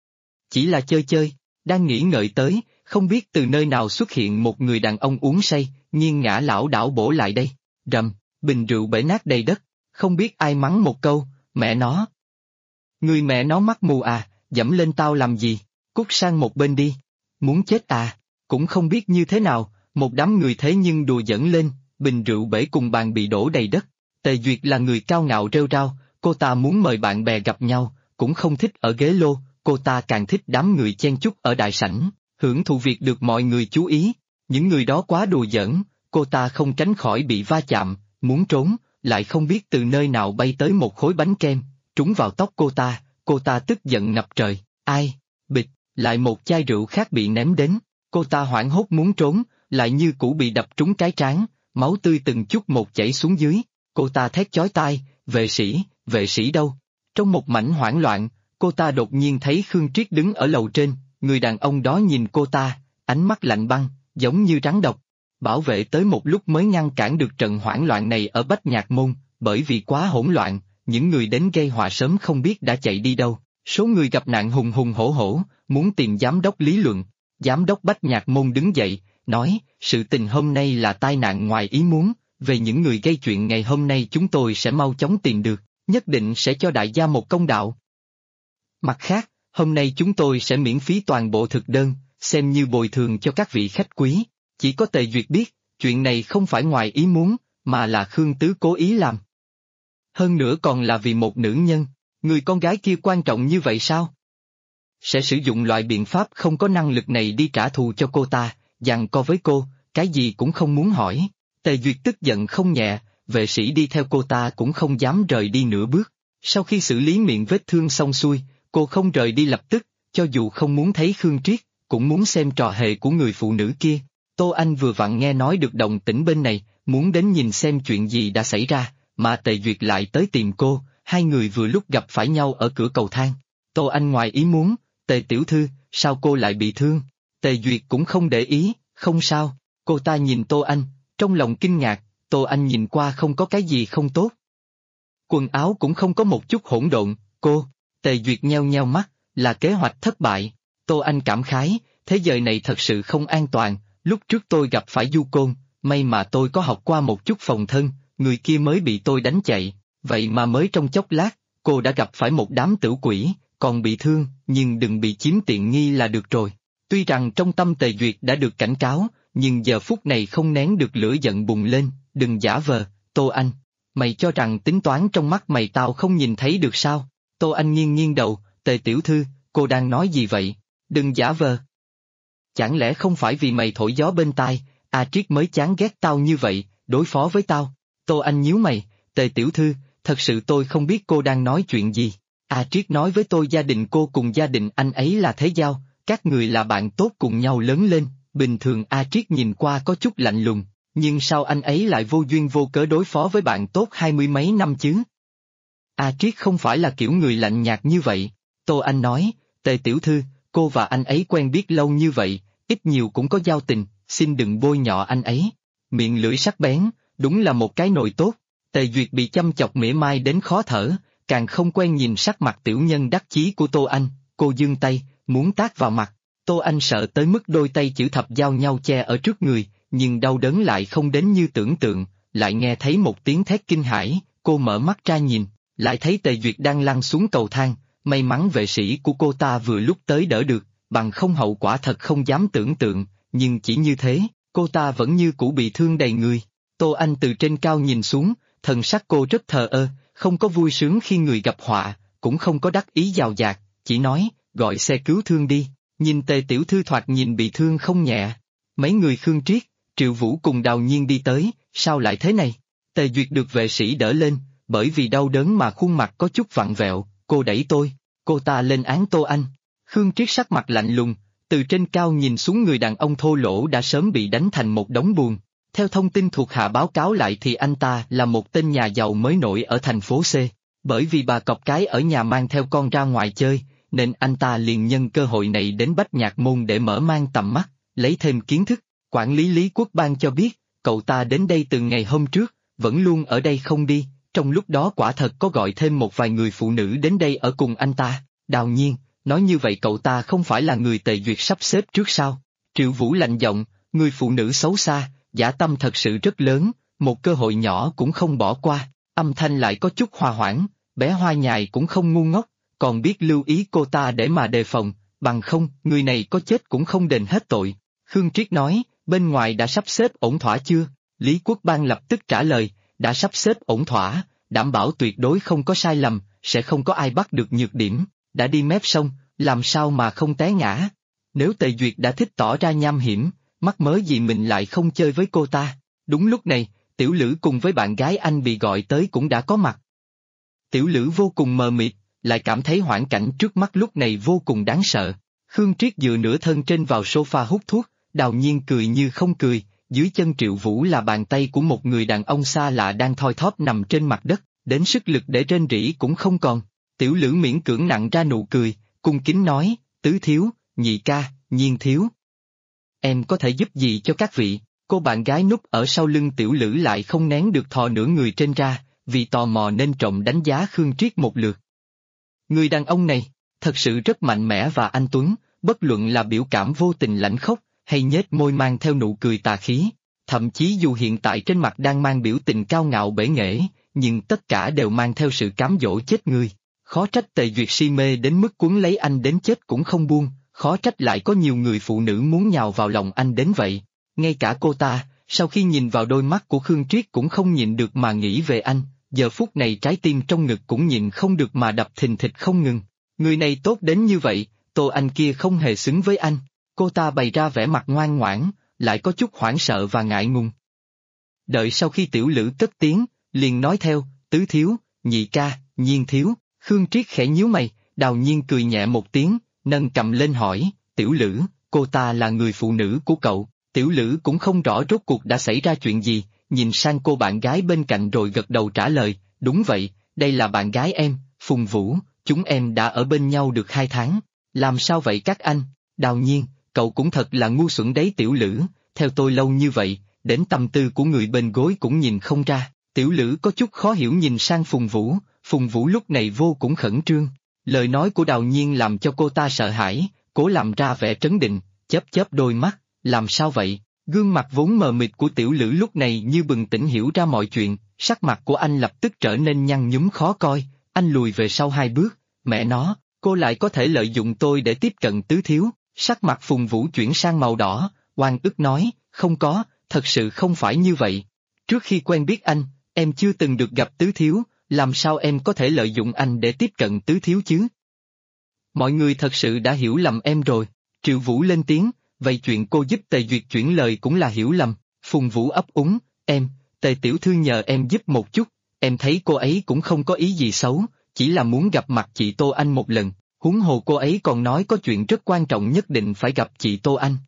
Chỉ là chơi chơi, đang nghĩ ngợi tới, không biết từ nơi nào xuất hiện một người đàn ông uống say, nghiêng ngã lảo đảo bổ lại đây, rầm, bình rượu bể nát đầy đất, không biết ai mắng một câu, mẹ nó. Người mẹ nó mắt mù à, dẫm lên tao làm gì, cút sang một bên đi, muốn chết à, cũng không biết như thế nào, một đám người thế nhưng đùa giỡn lên, bình rượu bể cùng bàn bị đổ đầy đất. Tề Duyệt là người cao ngạo rêu rao, cô ta muốn mời bạn bè gặp nhau, cũng không thích ở ghế lô, cô ta càng thích đám người chen chúc ở đại sảnh, hưởng thụ việc được mọi người chú ý. Những người đó quá đùa giỡn, cô ta không tránh khỏi bị va chạm, muốn trốn, lại không biết từ nơi nào bay tới một khối bánh kem, trúng vào tóc cô ta tức giận ngập trời, ai, bịch, lại một chai rượu khác bị ném đến, cô ta hoảng hốt muốn trốn, lại như cũ bị đập trúng cái trán, máu tươi từng chút một chảy xuống dưới, cô ta thét chói tai, vệ sĩ đâu? Trong một mảnh hoảng loạn, cô ta đột nhiên thấy Khương Triết đứng ở lầu trên, người đàn ông đó nhìn cô ta, ánh mắt lạnh băng, giống như rắn độc. Bảo vệ tới một lúc mới ngăn cản được trận hoảng loạn này ở Bách Nhạc Môn, bởi vì quá hỗn loạn, những người đến gây họa sớm không biết đã chạy đi đâu, số người gặp nạn hùng hùng hổ hổ, muốn tìm giám đốc lý luận. Giám đốc Bách Nhạc Môn đứng dậy, nói, sự tình hôm nay là tai nạn ngoài ý muốn, về những người gây chuyện ngày hôm nay chúng tôi sẽ mau chóng tìm được, nhất định sẽ cho đại gia một công đạo. Mặt khác, hôm nay chúng tôi sẽ miễn phí toàn bộ thực đơn, xem như bồi thường cho các vị khách quý. Chỉ có Tề Duyệt biết, chuyện này không phải ngoài ý muốn, mà là Khương Tứ cố ý làm. Hơn nữa còn là vì một nữ nhân, người con gái kia quan trọng như vậy sao? Sẽ sử dụng loại biện pháp không có năng lực này đi trả thù cho cô ta, giằng co với cô, cái gì cũng không muốn hỏi. Tề Duyệt tức giận không nhẹ, vệ sĩ đi theo cô ta cũng không dám rời đi nửa bước. Sau khi xử lý miệng vết thương xong xuôi, cô không rời đi lập tức, cho dù không muốn thấy Khương Triết, cũng muốn xem trò hề của người phụ nữ kia. Tô Anh vừa vặn nghe nói được động tĩnh bên này, muốn đến nhìn xem chuyện gì đã xảy ra, mà Tề Duyệt lại tới tìm cô, hai người vừa lúc gặp phải nhau ở cửa cầu thang. Tô Anh ngoài ý muốn, Tề tiểu thư, sao cô lại bị thương? Tề Duyệt cũng không để ý, không sao, cô ta nhìn Tô Anh, trong lòng kinh ngạc, Tô Anh nhìn qua không có cái gì không tốt. Quần áo cũng không có một chút hỗn độn, Tề Duyệt nheo nheo mắt, là kế hoạch thất bại. Tô Anh cảm khái, thế giới này thật sự không an toàn, lúc trước tôi gặp phải Du Côn, may mà tôi có học qua một chút phòng thân, người kia mới bị tôi đánh chạy, vậy mà mới trong chốc lát, cô đã gặp phải một đám tử quỷ, còn bị thương, nhưng đừng bị chiếm tiện nghi là được rồi. Tuy rằng trong tâm Tề Duyệt đã được cảnh cáo, nhưng giờ phút này không nén được lửa giận bùng lên, đừng giả vờ, Tô Anh, mày cho rằng tính toán trong mắt mày tao không nhìn thấy được sao? Tô Anh nghiêng nghiêng đầu, Tề tiểu thư, cô đang nói gì vậy? Đừng giả vờ. Chẳng lẽ không phải vì mày thổi gió bên tai, A Triết mới chán ghét tao như vậy, đối phó với tao? Tô Anh nhíu mày, Tề tiểu thư, thật sự tôi không biết cô đang nói chuyện gì. A Triết nói với tôi gia đình cô cùng gia đình anh ấy là thế giao, các người là bạn tốt cùng nhau lớn lên, bình thường A Triết nhìn qua có chút lạnh lùng, nhưng sao anh ấy lại vô duyên vô cớ đối phó với bạn tốt 20 mấy năm chứ? A Triết không phải là kiểu người lạnh nhạt như vậy. Tô Anh nói, Tề tiểu thư, cô và anh ấy quen biết lâu như vậy, ít nhiều cũng có giao tình, xin đừng bôi nhọ anh ấy. Miệng lưỡi sắc bén, đúng là một cái nồi tốt. Tề Duyệt bị chăm chọc mỉa mai đến khó thở, càng không quen nhìn sắc mặt tiểu nhân đắc chí của Tô Anh, cô giương tay, muốn tát vào mặt. Tô Anh sợ tới mức đôi tay chữ thập giao nhau che ở trước người, nhưng đau đớn lại không đến như tưởng tượng, lại nghe thấy một tiếng thét kinh hãi, cô mở mắt ra nhìn, lại thấy Tề Duyệt đang lăn xuống cầu thang, may mắn vệ sĩ của cô ta vừa lúc tới đỡ được, bằng không hậu quả thật không dám tưởng tượng, nhưng chỉ như thế, cô ta vẫn như cũ bị thương đầy người. Tô Anh từ trên cao nhìn xuống, thần sắc cô rất thờ ơ, không có vui sướng khi người gặp họa, cũng không có đắc ý dào dạt, chỉ nói, gọi xe cứu thương đi, nhìn Tề tiểu thư thoạt nhìn bị thương không nhẹ. Mấy người Khương Triết, Triệu Vũ cùng Đào Nhiên đi tới, sao lại thế này? Tề Duyệt được vệ sĩ đỡ lên, bởi vì đau đớn mà khuôn mặt có chút vặn vẹo, cô đẩy tôi, cô ta lên án Tô Anh. Khương Triết sắc mặt lạnh lùng, từ trên cao nhìn xuống người đàn ông thô lỗ đã sớm bị đánh thành một đống buồn. Theo thông tin thuộc hạ báo cáo lại thì anh ta là một tên nhà giàu mới nổi ở thành phố C. Bởi vì bà cọp cái ở nhà mang theo con ra ngoài chơi, nên anh ta liền nhân cơ hội này đến Bách Nhạc Môn để mở mang tầm mắt, lấy thêm kiến thức. Quản lý Lý Quốc Bang cho biết, cậu ta đến đây từ ngày hôm trước, vẫn luôn ở đây không đi, trong lúc đó quả thật có gọi thêm một vài người phụ nữ đến đây ở cùng anh ta. Đào Nhiên, nói như vậy cậu ta không phải là người Tề Duyệt sắp xếp trước sao? Triệu Vũ lạnh giọng, người phụ nữ xấu xa, dã tâm thật sự rất lớn, một cơ hội nhỏ cũng không bỏ qua, âm thanh lại có chút hòa hoãn, bé Hoa Nhài cũng không ngu ngốc, còn biết lưu ý cô ta để mà đề phòng, bằng không, người này có chết cũng không đền hết tội. Khương Triết nói, bên ngoài đã sắp xếp ổn thỏa chưa? Lý Quốc Bang lập tức trả lời, đã sắp xếp ổn thỏa, đảm bảo tuyệt đối không có sai lầm, sẽ không có ai bắt được nhược điểm, đã đi mép sông, làm sao mà không té ngã. Nếu Tề Duyệt đã thích tỏ ra nham hiểm, mắc mớ gì mình lại không chơi với cô ta. Đúng lúc này, Tiểu Lữ cùng với bạn gái anh bị gọi tới cũng đã có mặt. Tiểu Lữ vô cùng mờ mịt, lại cảm thấy hoảng cảnh trước mắt lúc này vô cùng đáng sợ. Khương Triết dựa nửa thân trên vào sofa hút thuốc, Đào Nhiên cười như không cười, dưới chân Triệu Vũ là bàn tay của một người đàn ông xa lạ đang thoi thóp nằm trên mặt đất, đến sức lực để rên rỉ cũng không còn. Tiểu Lữ miễn cưỡng nặn ra nụ cười, cung kính nói, Tứ thiếu, Nhị ca, Nhiên thiếu. Em có thể giúp gì cho các vị? Cô bạn gái núp ở sau lưng Tiểu Lữ lại không nén được thò nửa người trên ra, vì tò mò nên trộm đánh giá Khương Triết một lượt. Người đàn ông này, thật sự rất mạnh mẽ và anh tuấn, bất luận là biểu cảm vô tình lãnh khốc, hay nhếch môi mang theo nụ cười tà khí, thậm chí dù hiện tại trên mặt đang mang biểu tình cao ngạo bể nghệ, nhưng tất cả đều mang theo sự cám dỗ chết người. Khó trách Tề Duyệt si mê đến mức cuốn lấy anh đến chết cũng không buông, khó trách lại có nhiều người phụ nữ muốn nhào vào lòng anh đến vậy. Ngay cả cô ta, sau khi nhìn vào đôi mắt của Khương Triết cũng không nhịn được mà nghĩ về anh, giờ phút này trái tim trong ngực cũng nhịn không được mà đập thình thịch không ngừng. Người này tốt đến như vậy, Tô Anh kia không hề xứng với anh. Cô ta bày ra vẻ mặt ngoan ngoãn, lại có chút hoảng sợ và ngại ngùng. Đợi sau khi Tiểu Lữ cất tiếng, liền nói theo, Tứ thiếu, Nhị ca, Nhiên thiếu. Khương Triết khẽ nhíu mày, Đào Nhiên cười nhẹ một tiếng, nâng cầm lên hỏi, Tiểu Lữ, cô ta là người phụ nữ của cậu. Tiểu Lữ cũng không rõ rốt cuộc đã xảy ra chuyện gì, nhìn sang cô bạn gái bên cạnh rồi gật đầu trả lời, đúng vậy, đây là bạn gái em, Phùng Vũ, chúng em đã ở bên nhau được 2 tháng. Làm sao vậy các anh? Đào Nhiên, cậu cũng thật là ngu xuẩn đấy Tiểu Lữ, theo tôi lâu như vậy, đến tâm tư của người bên gối cũng nhìn không ra. Tiểu Lữ có chút khó hiểu nhìn sang Phùng Vũ lúc này vô cùng khẩn trương. Lời nói của Đào Nhiên làm cho cô ta sợ hãi, cố làm ra vẻ trấn định, chớp chớp đôi mắt, làm sao vậy? Gương mặt vốn mờ mịt của Tiểu Lữ lúc này như bừng tỉnh hiểu ra mọi chuyện, sắc mặt của anh lập tức trở nên nhăn nhúm khó coi, anh lùi về sau 2 bước, mẹ nó, cô lại có thể lợi dụng tôi để tiếp cận Tứ thiếu. Sắc mặt Phùng Vũ chuyển sang màu đỏ, oan ức nói, không có, thật sự không phải như vậy. Trước khi quen biết anh, em chưa từng được gặp Tứ thiếu, làm sao em có thể lợi dụng anh để tiếp cận Tứ thiếu chứ? Mọi người thật sự đã hiểu lầm em rồi. Triệu Vũ lên tiếng, vậy chuyện cô giúp Tề Duyệt chuyển lời cũng là hiểu lầm. Phùng Vũ ấp úng, Tề tiểu thư nhờ em giúp một chút, em thấy cô ấy cũng không có ý gì xấu, chỉ là muốn gặp mặt chị Tô Anh một lần, huống hồ cô ấy còn nói có chuyện rất quan trọng nhất định phải gặp chị Tô Anh.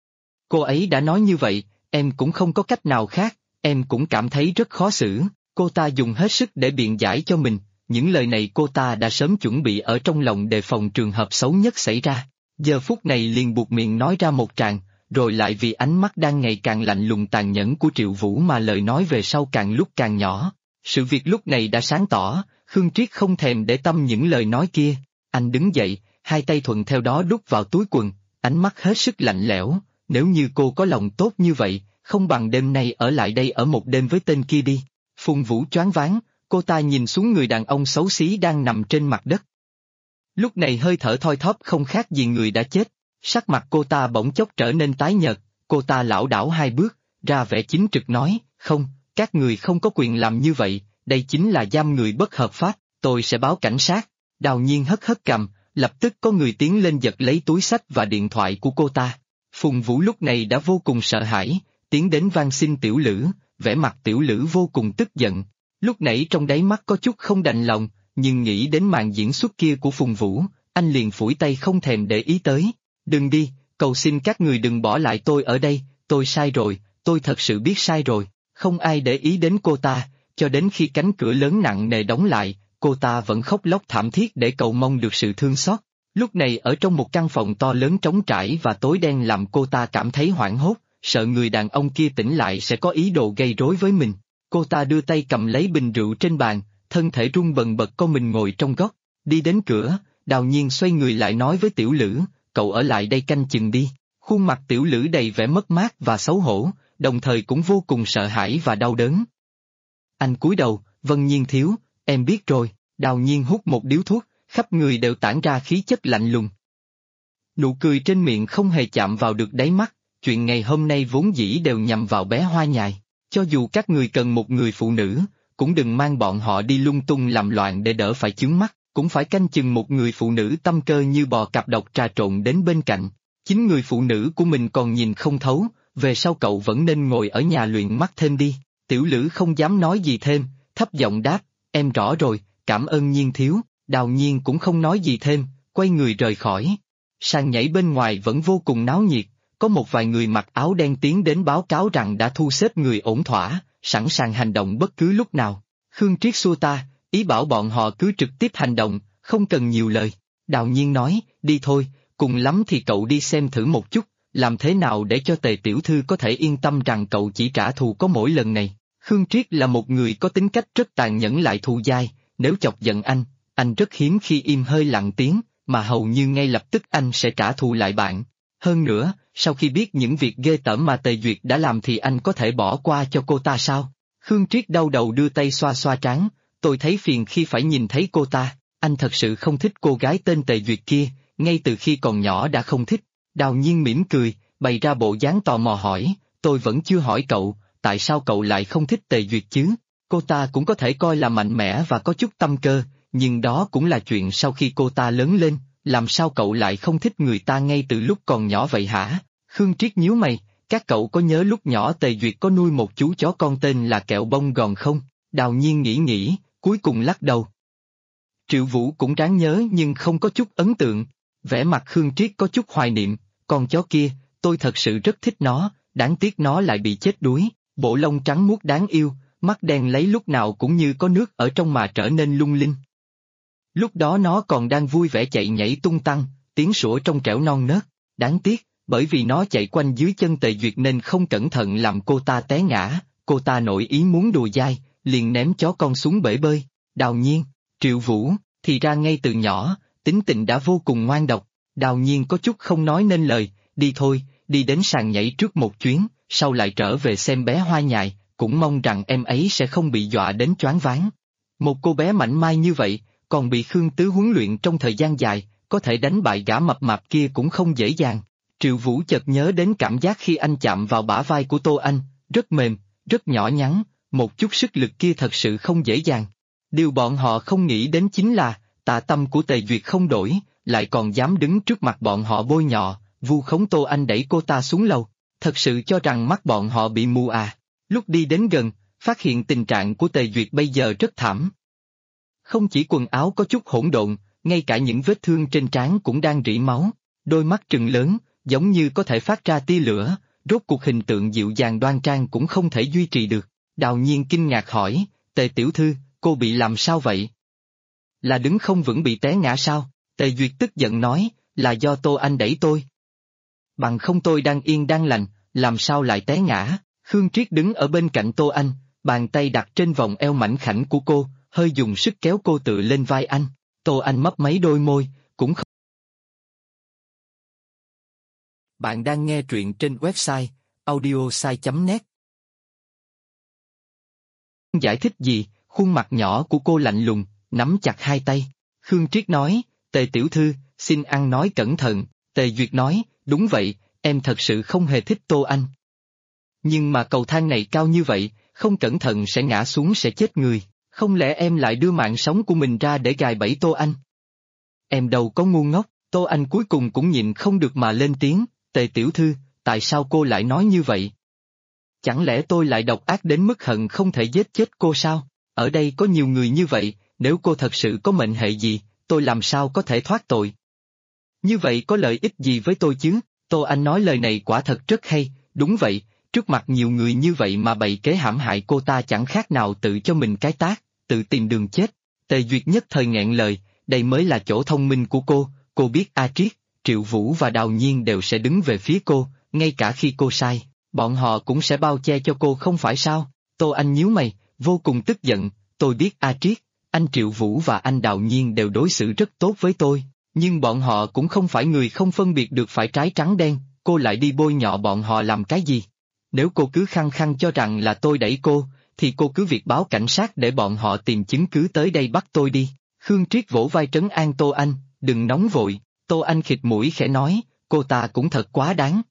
Cô ấy đã nói như vậy, em cũng không có cách nào khác, em cũng cảm thấy rất khó xử. Cô ta dùng hết sức để biện giải cho mình, những lời này cô ta đã sớm chuẩn bị ở trong lòng đề phòng trường hợp xấu nhất xảy ra. Giờ phút này liền buộc miệng nói ra một tràng, rồi lại vì ánh mắt đang ngày càng lạnh lùng tàn nhẫn của Triệu Vũ mà lời nói về sau càng lúc càng nhỏ. Sự việc lúc này đã sáng tỏ, Khương Triết không thèm để tâm những lời nói kia. Anh đứng dậy, hai tay thuận theo đó đút vào túi quần, ánh mắt hết sức lạnh lẽo. Nếu như cô có lòng tốt như vậy, không bằng đêm nay ở lại đây ở một đêm với tên kia đi. Phùng Vũ choáng váng, cô ta nhìn xuống người đàn ông xấu xí đang nằm trên mặt đất. Lúc này hơi thở thoi thóp không khác gì người đã chết, sắc mặt cô ta bỗng chốc trở nên tái nhợt, cô ta lảo đảo hai bước, ra vẻ chính trực nói, không, các người không có quyền làm như vậy, đây chính là giam người bất hợp pháp, tôi sẽ báo cảnh sát. Đào Nhiên hất hất cằm, lập tức có người tiến lên giật lấy túi xách và điện thoại của cô ta. Phùng Vũ lúc này đã vô cùng sợ hãi, tiến đến van xin Tiểu Lữ, vẻ mặt Tiểu Lữ vô cùng tức giận. Lúc nãy trong đáy mắt có chút không đành lòng, nhưng nghĩ đến màn diễn xuất kia của Phùng Vũ, anh liền phủi tay không thèm để ý tới. Đừng đi, cầu xin các người đừng bỏ lại tôi ở đây, tôi sai rồi, tôi thật sự biết sai rồi. Không ai để ý đến cô ta, cho đến khi cánh cửa lớn nặng nề đóng lại, cô ta vẫn khóc lóc thảm thiết để cầu mong được sự thương xót. Lúc này ở trong một căn phòng to lớn trống trải và tối đen làm cô ta cảm thấy hoảng hốt, sợ người đàn ông kia tỉnh lại sẽ có ý đồ gây rối với mình. Cô ta đưa tay cầm lấy bình rượu trên bàn, thân thể run bần bật co mình ngồi trong góc. Đi đến cửa, Đào Nhiên xoay người lại nói với Tiểu Lữ, cậu ở lại đây canh chừng đi. Khuôn mặt Tiểu Lữ đầy vẻ mất mát và xấu hổ, đồng thời cũng vô cùng sợ hãi và đau đớn. Anh cúi đầu, Vân Nhiên thiếu, em biết rồi. Đào Nhiên hút một điếu thuốc, khắp người đều tản ra khí chất lạnh lùng. Nụ cười trên miệng không hề chạm vào được đáy mắt, chuyện ngày hôm nay vốn dĩ đều nhằm vào bé Hoa Nhài. Cho dù các người cần một người phụ nữ, cũng đừng mang bọn họ đi lung tung làm loạn để đỡ phải chướng mắt, cũng phải canh chừng một người phụ nữ tâm cơ như bò cạp độc trà trộn đến bên cạnh. Chính người phụ nữ của mình còn nhìn không thấu, về sau cậu vẫn nên ngồi ở nhà luyện mắt thêm đi. Tiểu Lữ không dám nói gì thêm, thấp giọng đáp, em rõ rồi, cảm ơn Nhiên thiếu. Đào Nhiên cũng không nói gì thêm, quay người rời khỏi. Sàn nhảy bên ngoài vẫn vô cùng náo nhiệt, có một vài người mặc áo đen tiến đến báo cáo rằng đã thu xếp người ổn thỏa, sẵn sàng hành động bất cứ lúc nào. Khương Triết xua ta, ý bảo bọn họ cứ trực tiếp hành động, không cần nhiều lời. Đào Nhiên nói, đi thôi, cùng lắm thì cậu đi xem thử một chút, làm thế nào để cho Tề tiểu thư có thể yên tâm rằng cậu chỉ trả thù có mỗi lần này. Khương Triết là một người có tính cách rất tàn nhẫn lại thù dai, nếu chọc giận anh rất hiếm khi im hơi lặng tiếng, mà hầu như ngay lập tức anh sẽ trả thù lại bạn. Hơn nữa, sau khi biết những việc ghê tởm mà Tề Duyệt đã làm thì anh có thể bỏ qua cho cô ta sao? Khương Triết đau đầu đưa tay xoa xoa trán, tôi thấy phiền khi phải nhìn thấy cô ta, anh thật sự không thích cô gái tên Tề Duyệt kia, ngay từ khi còn nhỏ đã không thích. Đào Nhiên mỉm cười, bày ra bộ dáng tò mò hỏi, tôi vẫn chưa hỏi cậu, tại sao cậu lại không thích Tề Duyệt chứ? Cô ta cũng có thể coi là mạnh mẽ và có chút tâm cơ, nhưng đó cũng là chuyện sau khi cô ta lớn lên, làm sao cậu lại không thích người ta ngay từ lúc còn nhỏ vậy hả? Khương Triết nhíu mày, các cậu có nhớ lúc nhỏ Tề Duyệt có nuôi một chú chó con tên là Kẹo Bông Gòn không? Đào Nhiên nghĩ, cuối cùng lắc đầu. Triệu Vũ cũng ráng nhớ nhưng không có chút ấn tượng, vẻ mặt Khương Triết có chút hoài niệm, con chó kia, tôi thật sự rất thích nó, đáng tiếc nó lại bị chết đuối, bộ lông trắng muốt đáng yêu, mắt đen lấy lúc nào cũng như có nước ở trong mà trở nên lung linh. Lúc đó nó còn đang vui vẻ chạy nhảy tung tăng, tiếng sủa trong trẻo non nớt, đáng tiếc, bởi vì nó chạy quanh dưới chân Tề Duyệt nên không cẩn thận làm cô ta té ngã, cô ta nổi ý muốn đùa dai, liền ném chó con xuống bể bơi. Đào Nhiên, Triệu Vũ, thì ra ngay từ nhỏ, tính tình đã vô cùng ngoan độc. Đào Nhiên có chút không nói nên lời, đi thôi, đi đến sàn nhảy trước một chuyến, sau lại trở về xem bé Hoa Nhài, cũng mong rằng em ấy sẽ không bị dọa đến choáng váng. Một cô bé mảnh mai như vậy, còn bị Khương Tứ huấn luyện trong thời gian dài, có thể đánh bại gã mập mạp kia cũng không dễ dàng. Triệu Vũ chợt nhớ đến cảm giác khi anh chạm vào bả vai của Tô Anh, rất mềm, rất nhỏ nhắn, một chút sức lực kia thật sự không dễ dàng. Điều bọn họ không nghĩ đến chính là, tạ tâm của Tề Duyệt không đổi, lại còn dám đứng trước mặt bọn họ bôi nhọ, vu khống Tô Anh đẩy cô ta xuống lầu, thật sự cho rằng mắt bọn họ bị mù à. Lúc đi đến gần, phát hiện tình trạng của Tề Duyệt bây giờ rất thảm. Không chỉ quần áo có chút hỗn độn, ngay cả những vết thương trên trán cũng đang rỉ máu, đôi mắt trừng lớn, giống như có thể phát ra tia lửa, rốt cuộc hình tượng dịu dàng đoan trang cũng không thể duy trì được. Đào Nhiên kinh ngạc hỏi, Tề tiểu thư, cô bị làm sao vậy? Là đứng không vững bị té ngã sao? Tề Duyệt tức giận nói, là do Tô Anh đẩy tôi. Bằng không tôi đang yên đang lành, làm sao lại té ngã? Khương Triết đứng ở bên cạnh Tô Anh, bàn tay đặt trên vòng eo mảnh khảnh của cô, hơi dùng sức kéo cô tựa lên vai anh. Tô Anh mấp máy đôi môi, cũng không. Bạn đang nghe truyện trên website audiosai.net. Giải thích gì, khuôn mặt nhỏ của cô lạnh lùng, nắm chặt hai tay. Khương Triết nói, Tề tiểu thư, xin ăn nói cẩn thận. Tề Duyệt nói, đúng vậy, em thật sự không hề thích Tô Anh. Nhưng mà cầu thang này cao như vậy, không cẩn thận sẽ ngã xuống sẽ chết người, không lẽ em lại đưa mạng sống của mình ra để gài bẫy Tô Anh? Em đâu có ngu ngốc. Tô Anh cuối cùng cũng nhịn không được mà lên tiếng, Tề tiểu thư, tại sao cô lại nói như vậy? Chẳng lẽ tôi lại độc ác đến mức hận không thể giết chết cô sao? Ở đây có nhiều người như vậy, nếu cô thật sự có mệnh hệ gì, tôi làm sao có thể thoát tội? Như vậy có lợi ích gì với tôi chứ? Tô Anh nói lời này quả thật rất hay, đúng vậy, trước mặt nhiều người như vậy mà bày kế hãm hại cô ta chẳng khác nào tự cho mình cái tát, tự tìm đường chết. Tề Duyệt nhất thời nghẹn lời, đây mới là chỗ thông minh của cô biết A Triết, Triệu Vũ và Đào Nhiên đều sẽ đứng về phía cô, ngay cả khi cô sai, bọn họ cũng sẽ bao che cho cô không phải sao? Tô Anh nhíu mày, vô cùng tức giận, tôi biết A Triết, anh Triệu Vũ và anh Đào Nhiên đều đối xử rất tốt với tôi, nhưng bọn họ cũng không phải người không phân biệt được phải trái trắng đen, cô lại đi bôi nhọ bọn họ làm cái gì? Nếu cô cứ khăng khăng cho rằng là tôi đẩy cô, thì cô cứ việc báo cảnh sát để bọn họ tìm chứng cứ tới đây bắt tôi đi. Khương Triết vỗ vai trấn an Tô Anh, đừng nóng vội. Tô Anh khịt mũi khẽ nói, cô ta cũng thật quá đáng.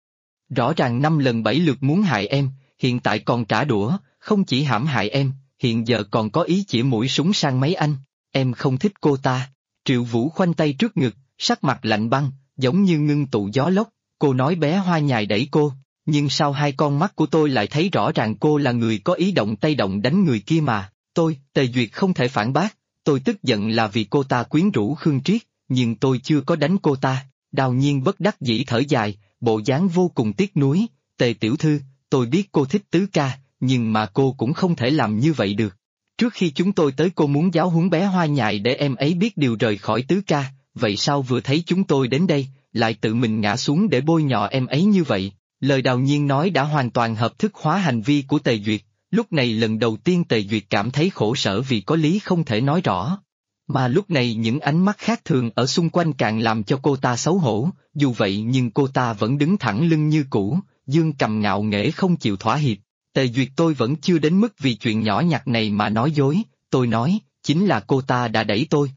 Rõ ràng 5 lần 7 lượt muốn hại em, hiện tại còn trả đũa, không chỉ hãm hại em, hiện giờ còn có ý chỉ mũi súng sang mấy anh. Em không thích cô ta. Triệu Vũ khoanh tay trước ngực, sắc mặt lạnh băng, giống như ngưng tụ gió lốc. Cô nói bé Hoa Nhài đẩy cô, nhưng sao hai con mắt của tôi lại thấy rõ ràng cô là người có ý động tay động đánh người kia mà? Tề Duyệt không thể phản bác, tôi tức giận là vì cô ta quyến rũ Khương Triết, nhưng tôi chưa có đánh cô ta. Đào Nhiên bất đắc dĩ thở dài, bộ dáng vô cùng tiếc nuối, Tề tiểu thư, tôi biết cô thích Tứ ca, nhưng mà cô cũng không thể làm như vậy được. Trước khi chúng tôi tới cô muốn giáo huấn bé Hoa Nhài để em ấy biết điều rời khỏi Tứ ca, vậy sao vừa thấy chúng tôi đến đây, lại tự mình ngã xuống để bôi nhọ em ấy như vậy? Lời Đào Nhiên nói đã hoàn toàn hợp thức hóa hành vi của Tề Duyệt, lúc này lần đầu tiên Tề Duyệt cảm thấy khổ sở vì có lý không thể nói rõ. Mà lúc này những ánh mắt khác thường ở xung quanh càng làm cho cô ta xấu hổ, dù vậy nhưng cô ta vẫn đứng thẳng lưng như cũ, dương cầm ngạo nghễ không chịu thỏa hiệp. Tề Duyệt, tôi vẫn chưa đến mức vì chuyện nhỏ nhặt này mà nói dối, tôi nói, chính là cô ta đã đẩy tôi.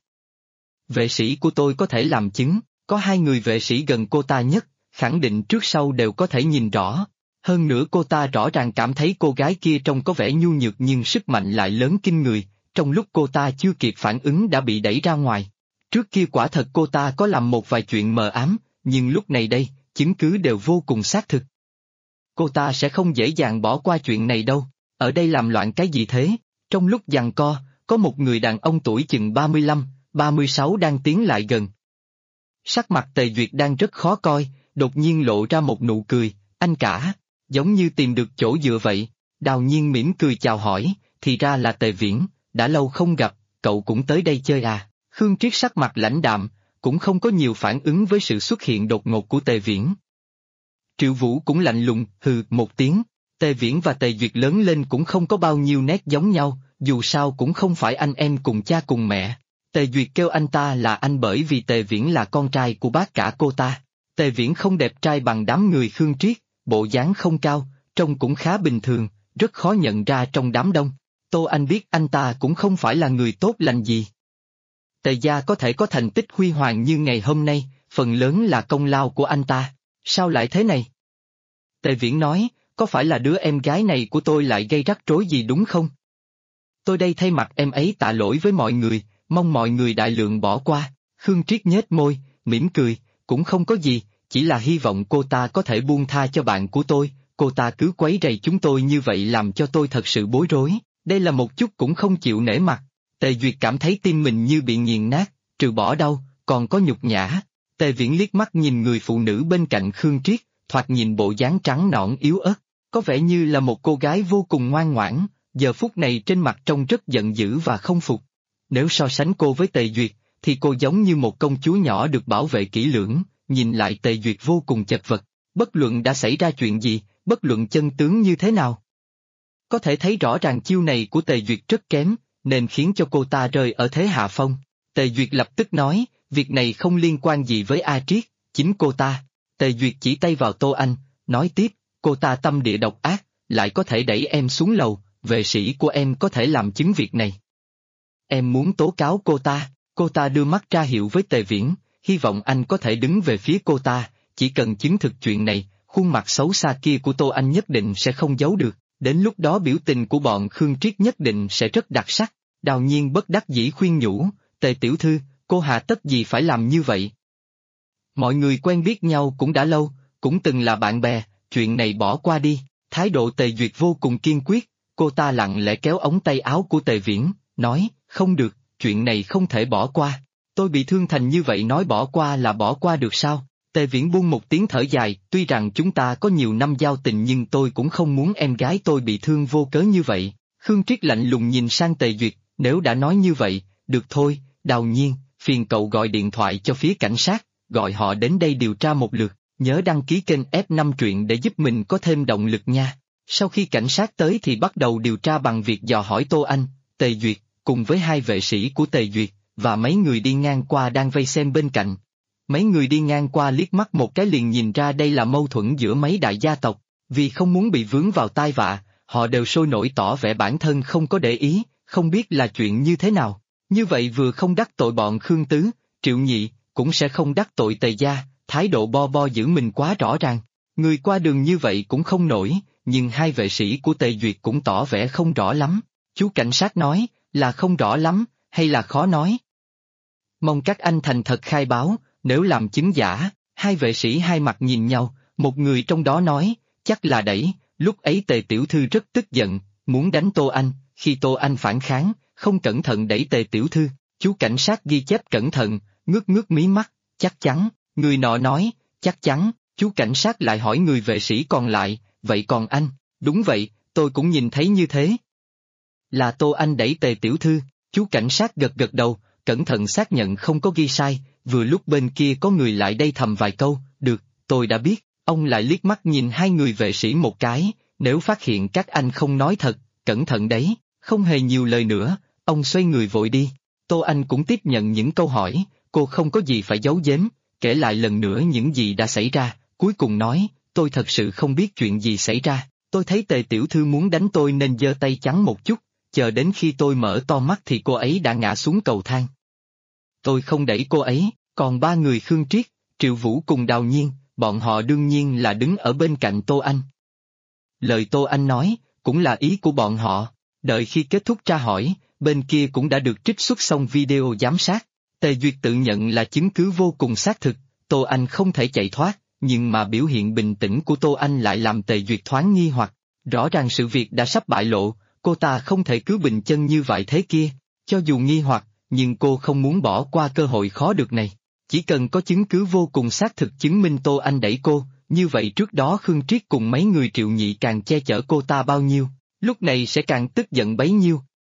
Vệ sĩ của tôi có thể làm chứng, có 2 người vệ sĩ gần cô ta nhất, khẳng định trước sau đều có thể nhìn rõ. Hơn nữa cô ta rõ ràng cảm thấy cô gái kia trông có vẻ nhu nhược nhưng sức mạnh lại lớn kinh người, trong lúc cô ta chưa kịp phản ứng đã bị đẩy ra ngoài. Trước kia quả thật cô ta có làm một vài chuyện mờ ám, nhưng lúc này đây, chứng cứ đều vô cùng xác thực. Cô ta sẽ không dễ dàng bỏ qua chuyện này đâu, ở đây làm loạn cái gì thế? Trong lúc giằng co, có một người đàn ông tuổi chừng 35, 36 đang tiến lại gần. Sắc mặt Tề Duyệt đang rất khó coi, đột nhiên lộ ra một nụ cười, anh cả, giống như tìm được chỗ dựa vậy. Đào Nhiên mỉm cười chào hỏi, thì ra là Tề Viễn, đã lâu không gặp, cậu cũng tới đây chơi à? Khương Triết sắc mặt lãnh đạm, cũng không có nhiều phản ứng với sự xuất hiện đột ngột của Tề Viễn. Triệu Vũ cũng lạnh lùng, hừ một tiếng. Tề Viễn và Tề Duyệt lớn lên cũng không có bao nhiêu nét giống nhau, dù sao cũng không phải anh em cùng cha cùng mẹ. Tề Duyệt kêu anh ta là anh bởi vì Tề Viễn là con trai của bác cả cô ta. Tề Viễn không đẹp trai bằng đám người Khương Triết, bộ dáng không cao, trông cũng khá bình thường, rất khó nhận ra trong đám đông. Tô Anh biết anh ta cũng không phải là người tốt lành gì. Tề gia có thể có thành tích huy hoàng như ngày hôm nay, phần lớn là công lao của anh ta. Sao lại thế này? Tề Viễn nói, có phải là đứa em gái này của tôi lại gây rắc rối gì đúng không? Tôi đây thay mặt em ấy tạ lỗi với mọi người, mong mọi người đại lượng bỏ qua. Khương Triết nhếch môi, mỉm cười, cũng không có gì, chỉ là hy vọng cô ta có thể buông tha cho bạn của tôi, cô ta cứ quấy rầy chúng tôi như vậy làm cho tôi thật sự bối rối, đây là một chút cũng không chịu nể mặt. Tề Duyệt cảm thấy tim mình như bị nghiền nát, trừ bỏ đau, còn có nhục nhã. Tề Viễn liếc mắt nhìn người phụ nữ bên cạnh Khương Triết, thoạt nhìn bộ dáng trắng nõn yếu ớt, có vẻ như là một cô gái vô cùng ngoan ngoãn, giờ phút này trên mặt trông rất giận dữ và không phục. Nếu so sánh cô với Tề Duyệt, thì cô giống như một công chúa nhỏ được bảo vệ kỹ lưỡng, nhìn lại Tề Duyệt vô cùng chật vật, bất luận đã xảy ra chuyện gì, bất luận chân tướng như thế nào. Có thể thấy rõ ràng chiêu này của Tề Duyệt rất kém, nên khiến cho cô ta rơi ở thế hạ phong. Tề Duyệt lập tức nói, việc này không liên quan gì với A Triết, chính cô ta. Tề Duyệt chỉ tay vào Tô Anh, nói tiếp, cô ta tâm địa độc ác, lại có thể đẩy em xuống lầu, vệ sĩ của em có thể làm chứng việc này. Em muốn tố cáo cô ta đưa mắt ra hiệu với Tề Viễn, hy vọng anh có thể đứng về phía cô ta, chỉ cần chứng thực chuyện này, khuôn mặt xấu xa kia của Tô Anh nhất định sẽ không giấu được, đến lúc đó biểu tình của bọn Khương Triết nhất định sẽ rất đặc sắc. Đào Nhiên bất đắc dĩ khuyên nhủ, Tề tiểu thư, cô hà tất gì phải làm như vậy? Mọi người quen biết nhau cũng đã lâu, cũng từng là bạn bè, chuyện này bỏ qua đi. Thái độ Tề Duyệt vô cùng kiên quyết, cô ta lặng lẽ kéo ống tay áo của Tề Viễn, nói, không được, chuyện này không thể bỏ qua. Tôi bị thương thành như vậy nói bỏ qua là bỏ qua được sao? Tề Viễn buông một tiếng thở dài, tuy rằng chúng ta có nhiều năm giao tình nhưng tôi cũng không muốn em gái tôi bị thương vô cớ như vậy. Khương Triết lạnh lùng nhìn sang Tề Duyệt, nếu đã nói như vậy, được thôi, Đào Nhiên, phiền cậu gọi điện thoại cho phía cảnh sát, gọi họ đến đây điều tra một lượt, nhớ đăng ký kênh F5 truyện để giúp mình có thêm động lực nha. Sau khi cảnh sát tới thì bắt đầu điều tra bằng việc dò hỏi Tô Anh, Tề Duyệt, cùng với hai vệ sĩ của Tề Duyệt, và mấy người đi ngang qua đang vây xem bên cạnh. Mấy người đi ngang qua liếc mắt một cái liền nhìn ra đây là mâu thuẫn giữa mấy đại gia tộc, vì không muốn bị vướng vào tai vạ, họ đều sôi nổi tỏ vẻ bản thân không có để ý, không biết là chuyện như thế nào. Như vậy vừa không đắc tội bọn Khương Tứ, Triệu Nhị, cũng sẽ không đắc tội Tề gia, thái độ bo bo giữ mình quá rõ ràng. Người qua đường như vậy cũng không nổi, nhưng hai vệ sĩ của Tề Duyệt cũng tỏ vẻ không rõ lắm. Chú cảnh sát nói, là không rõ lắm, hay là khó nói. Mong các anh thành thật khai báo, nếu làm chứng giả. Hai vệ sĩ hai mặt nhìn nhau, một người trong đó nói, chắc là đẩy, lúc ấy Tề tiểu thư rất tức giận, muốn đánh Tô Anh, khi Tô Anh phản kháng, không cẩn thận đẩy Tề tiểu thư. Chú cảnh sát ghi chép cẩn thận, ngước ngước mí mắt, chắc chắn, người nọ nói, chắc chắn. Chú cảnh sát lại hỏi người vệ sĩ còn lại, vậy còn anh? Đúng vậy, tôi cũng nhìn thấy như thế. Là Tô Anh đẩy Tề tiểu thư. Chú cảnh sát gật gật đầu, cẩn thận xác nhận không có ghi sai, vừa lúc bên kia có người lại đây thầm vài câu, được, tôi đã biết. Ông lại liếc mắt nhìn hai người vệ sĩ một cái, nếu phát hiện các anh không nói thật, cẩn thận đấy, không hề nhiều lời nữa, ông xoay người vội đi. Tô Anh cũng tiếp nhận những câu hỏi, cô không có gì phải giấu giếm, kể lại lần nữa những gì đã xảy ra, cuối cùng nói, tôi thật sự không biết chuyện gì xảy ra, tôi thấy Tề tiểu thư muốn đánh tôi nên giơ tay chắn một chút, chờ đến khi tôi mở to mắt thì cô ấy đã ngã xuống cầu thang. Tôi không đẩy cô ấy, còn ba người Khương Triết, Triệu Vũ cùng Đào Nhiên, bọn họ đương nhiên là đứng ở bên cạnh Tô Anh. Lời Tô Anh nói, cũng là ý của bọn họ, đợi khi kết thúc tra hỏi, bên kia cũng đã được trích xuất xong video giám sát. Tề Duyệt tự nhận là chứng cứ vô cùng xác thực, Tô Anh không thể chạy thoát, nhưng mà biểu hiện bình tĩnh của Tô Anh lại làm Tề Duyệt thoáng nghi hoặc, rõ ràng sự việc đã sắp bại lộ, cô ta không thể cứ bình chân như vậy thế kia, cho dù nghi hoặc, nhưng cô không muốn bỏ qua cơ hội khó được này. Chỉ cần có chứng cứ vô cùng xác thực chứng minh Tô Anh đẩy cô, như vậy trước đó Khương Triết cùng mấy người Triệu Nhị càng che chở cô ta bao nhiêu, lúc này sẽ càng tức giận bấy nhiêu.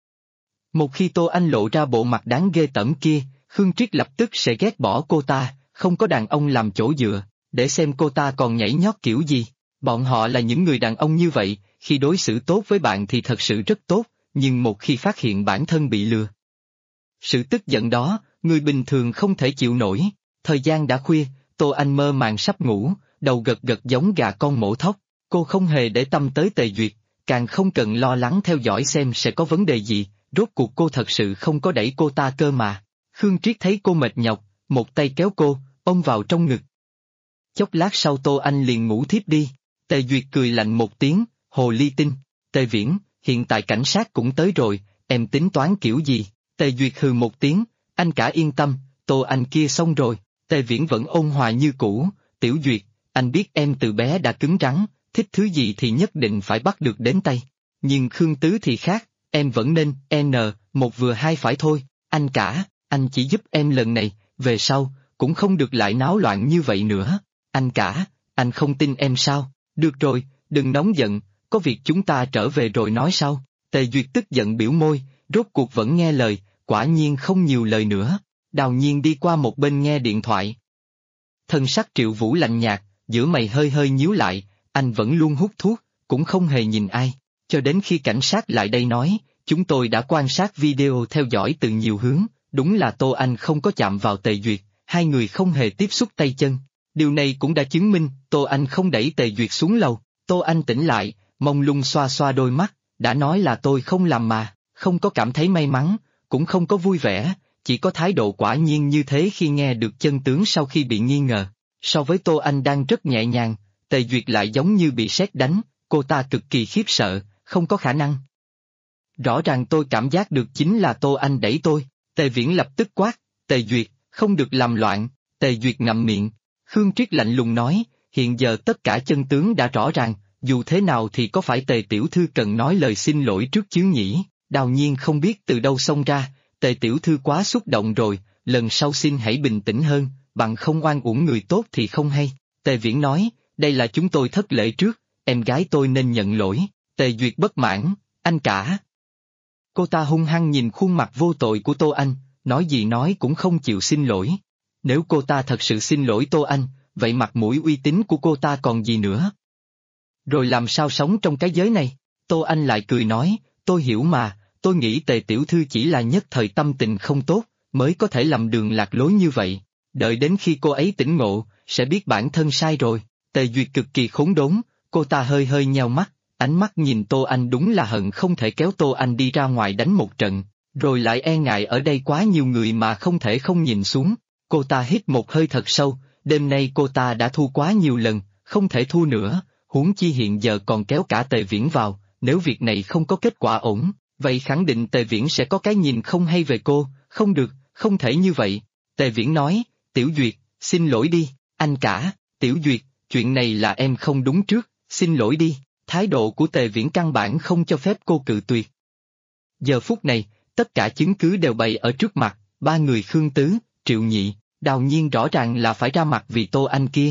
Một khi Tô Anh lộ ra bộ mặt đáng ghê tởm kia, Khương Triết lập tức sẽ ghét bỏ cô ta, không có đàn ông làm chỗ dựa, để xem cô ta còn nhảy nhót kiểu gì. Bọn họ là những người đàn ông như vậy, khi đối xử tốt với bạn thì thật sự rất tốt, nhưng một khi phát hiện bản thân bị lừa. Sự tức giận đó, người bình thường không thể chịu nổi. Thời gian đã khuya, Tô Anh mơ màng sắp ngủ, đầu gật gật giống gà con mổ thóc. Cô không hề để tâm tới Tề Duyệt, càng không cần lo lắng theo dõi xem sẽ có vấn đề gì, rốt cuộc cô thật sự không có đẩy cô ta cơ mà. Khương Triết thấy cô mệt nhọc, một tay kéo cô, ôm vào trong ngực. Chốc lát sau Tô Anh liền ngủ thiếp đi. Tề Duyệt cười lạnh một tiếng, hồ ly tinh. Tề Viễn, hiện tại cảnh sát cũng tới rồi, em tính toán kiểu gì? Tề Duyệt hừ một tiếng, anh cả yên tâm, Tô Anh kia xong rồi. Tề Viễn vẫn ôn hòa như cũ, Tiểu Duyệt, anh biết em từ bé đã cứng rắn, thích thứ gì thì nhất định phải bắt được đến tay. Nhưng Khương Tứ thì khác, em vẫn nên, một vừa hai phải thôi, anh cả, anh chỉ giúp em lần này, về sau, cũng không được lại náo loạn như vậy nữa. Anh cả, anh không tin em sao? Được rồi, đừng nóng giận, có việc chúng ta trở về rồi nói sau. Tề Duyệt tức giận biểu môi, rốt cuộc vẫn nghe lời, quả nhiên không nhiều lời nữa. Đào Nhiên đi qua một bên nghe điện thoại. Thân sắc Triệu Vũ lạnh nhạt, giữa mày hơi hơi nhíu lại, anh vẫn luôn hút thuốc, cũng không hề nhìn ai. Cho đến khi cảnh sát lại đây nói, chúng tôi đã quan sát video theo dõi từ nhiều hướng, đúng là Tô Anh không có chạm vào Tề Duyệt, hai người không hề tiếp xúc tay chân. Điều này cũng đã chứng minh Tô Anh không đẩy Tề Duyệt xuống lầu. Tô Anh tỉnh lại, mông lung xoa xoa đôi mắt, đã nói là tôi không làm mà, không có cảm thấy may mắn, cũng không có vui vẻ, chỉ có thái độ quả nhiên như thế khi nghe được chân tướng sau khi bị nghi ngờ. So với Tô Anh đang rất nhẹ nhàng, Tề Duyệt lại giống như bị sét đánh, cô ta cực kỳ khiếp sợ, không có khả năng. Rõ ràng tôi cảm giác được chính là Tô Anh đẩy tôi. Tề Viễn lập tức quát, Tề Duyệt, không được làm loạn. Tề Duyệt ngậm miệng. Khương Triết lạnh lùng nói, hiện giờ tất cả chân tướng đã rõ ràng, dù thế nào thì có phải Tề tiểu thư cần nói lời xin lỗi trước chứ nhỉ? Đào Nhiên không biết từ đâu xông ra, Tề tiểu thư quá xúc động rồi, lần sau xin hãy bình tĩnh hơn, bằng không oan uổng người tốt thì không hay. Tề Viễn nói, đây là chúng tôi thất lễ trước, em gái tôi nên nhận lỗi. Tề Duyệt bất mãn, anh cả. Cô ta hung hăng nhìn khuôn mặt vô tội của Tô Anh, nói gì nói cũng không chịu xin lỗi. Nếu cô ta thật sự xin lỗi Tô Anh, vậy mặt mũi uy tín của cô ta còn gì nữa? Rồi làm sao sống trong cái giới này? Tô Anh lại cười nói, tôi hiểu mà, tôi nghĩ Tề tiểu thư chỉ là nhất thời tâm tình không tốt, mới có thể lầm đường lạc lối như vậy. Đợi đến khi cô ấy tỉnh ngộ, sẽ biết bản thân sai rồi. Tề Duyệt cực kỳ khốn đốn, cô ta hơi hơi nheo mắt, ánh mắt nhìn Tô Anh đúng là hận không thể kéo Tô Anh đi ra ngoài đánh một trận, rồi lại e ngại ở đây quá nhiều người mà không thể không nhìn xuống. Cô ta hít một hơi thật sâu, đêm nay cô ta đã thua quá nhiều lần, không thể thua nữa, huống chi hiện giờ còn kéo cả Tề Viễn vào, nếu việc này không có kết quả ổn, vậy khẳng định Tề Viễn sẽ có cái nhìn không hay về cô, không được, không thể như vậy. Tề Viễn nói, Tiểu Duyệt, xin lỗi đi, anh cả, Tiểu Duyệt, chuyện này là em không đúng trước, xin lỗi đi. Thái độ của Tề Viễn căn bản không cho phép cô cự tuyệt. Giờ phút này, tất cả chứng cứ đều bày ở trước mặt, ba người Khương Tứ, Triệu Nhị, Đào Nhiên rõ ràng là phải ra mặt vì Tô Anh kia.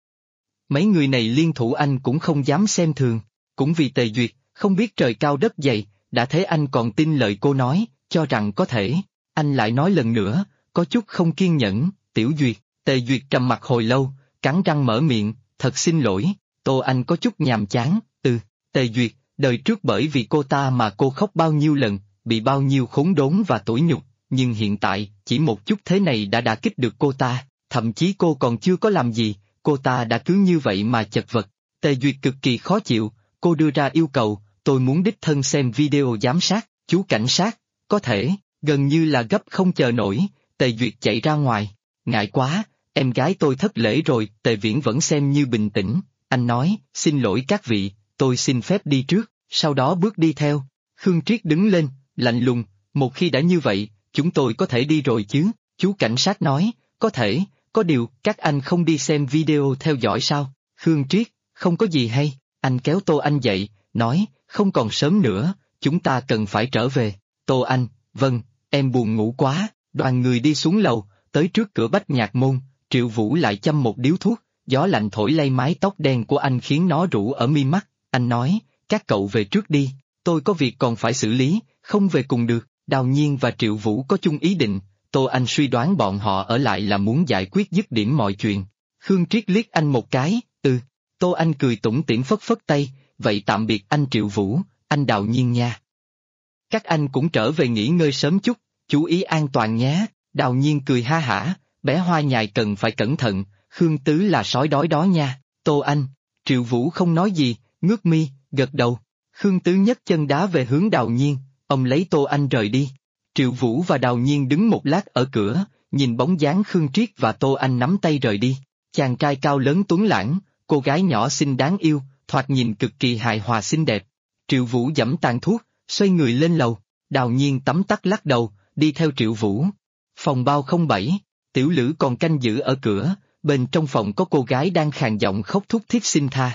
Mấy người này liên thủ anh cũng không dám xem thường, cũng vì Tề Duyệt, không biết trời cao đất dày, đã thế anh còn tin lời cô nói, cho rằng có thể. Anh lại nói lần nữa, có chút không kiên nhẫn, Tiểu Duyệt. Tề Duyệt trầm mặt hồi lâu, cắn răng mở miệng, thật xin lỗi, Tô Anh có chút nhàm chán. Tề Duyệt, đời trước bởi vì cô ta mà cô khóc bao nhiêu lần, bị bao nhiêu khốn đốn và tủi nhục, nhưng hiện tại, chỉ một chút thế này đã đả kích được cô ta, thậm chí cô còn chưa có làm gì, cô ta đã cứ như vậy mà chật vật. Tề Duyệt cực kỳ khó chịu, cô đưa ra yêu cầu, tôi muốn đích thân xem video giám sát, chú cảnh sát, có thể, gần như là gấp không chờ nổi, Tề Duyệt chạy ra ngoài, ngại quá, em gái tôi thất lễ rồi. Tề Viễn vẫn xem như bình tĩnh, anh nói, xin lỗi các vị, tôi xin phép đi trước, sau đó bước đi theo. Khương Triết đứng lên, lạnh lùng, một khi đã như vậy, chúng tôi có thể đi rồi chứ? Chú cảnh sát nói, có thể, có điều, các anh không đi xem video theo dõi sao? Khương Triết, không có gì hay, anh kéo Tô Anh dậy, nói, không còn sớm nữa, chúng ta cần phải trở về. Tô Anh, vâng, em buồn ngủ quá. Đoàn người đi xuống lầu, tới trước cửa Bách Nhạc Môn, Triệu Vũ lại châm một điếu thuốc, gió lạnh thổi lay mái tóc đen của anh khiến nó rủ ở mi mắt. Anh nói, các cậu về trước đi, tôi có việc còn phải xử lý, không về cùng được. Đào Nhiên và Triệu Vũ có chung ý định, Tô Anh suy đoán bọn họ ở lại là muốn giải quyết dứt điểm mọi chuyện. Khương Triết liếc anh một cái, Tô Anh cười tủm tỉm phất phất tay, vậy tạm biệt anh Triệu Vũ, anh Đào Nhiên nha. Các anh cũng trở về nghỉ ngơi sớm chút, chú ý an toàn nhé. Đào Nhiên cười ha hả, bé Hoa Nhài cần phải cẩn thận, Khương Tứ là sói đói đó nha. Tô Anh, Triệu Vũ không nói gì, ngước mi, gật đầu. Khương Tứ nhấc chân đá về hướng Đào Nhiên, ông lấy Tô Anh rời đi. Triệu Vũ và Đào Nhiên đứng một lát ở cửa, nhìn bóng dáng Khương Triết và Tô Anh nắm tay rời đi. Chàng trai cao lớn tuấn lãng, cô gái nhỏ xinh đáng yêu, thoạt nhìn cực kỳ hài hòa xinh đẹp. Triệu Vũ giẫm tàn thuốc, xoay người lên lầu. Đào Nhiên tấm tắc lắc đầu, đi theo Triệu Vũ. Phòng bao 07, Tiểu Lữ còn canh giữ ở cửa, bên trong phòng có cô gái đang khàn giọng khóc thút thít xin tha.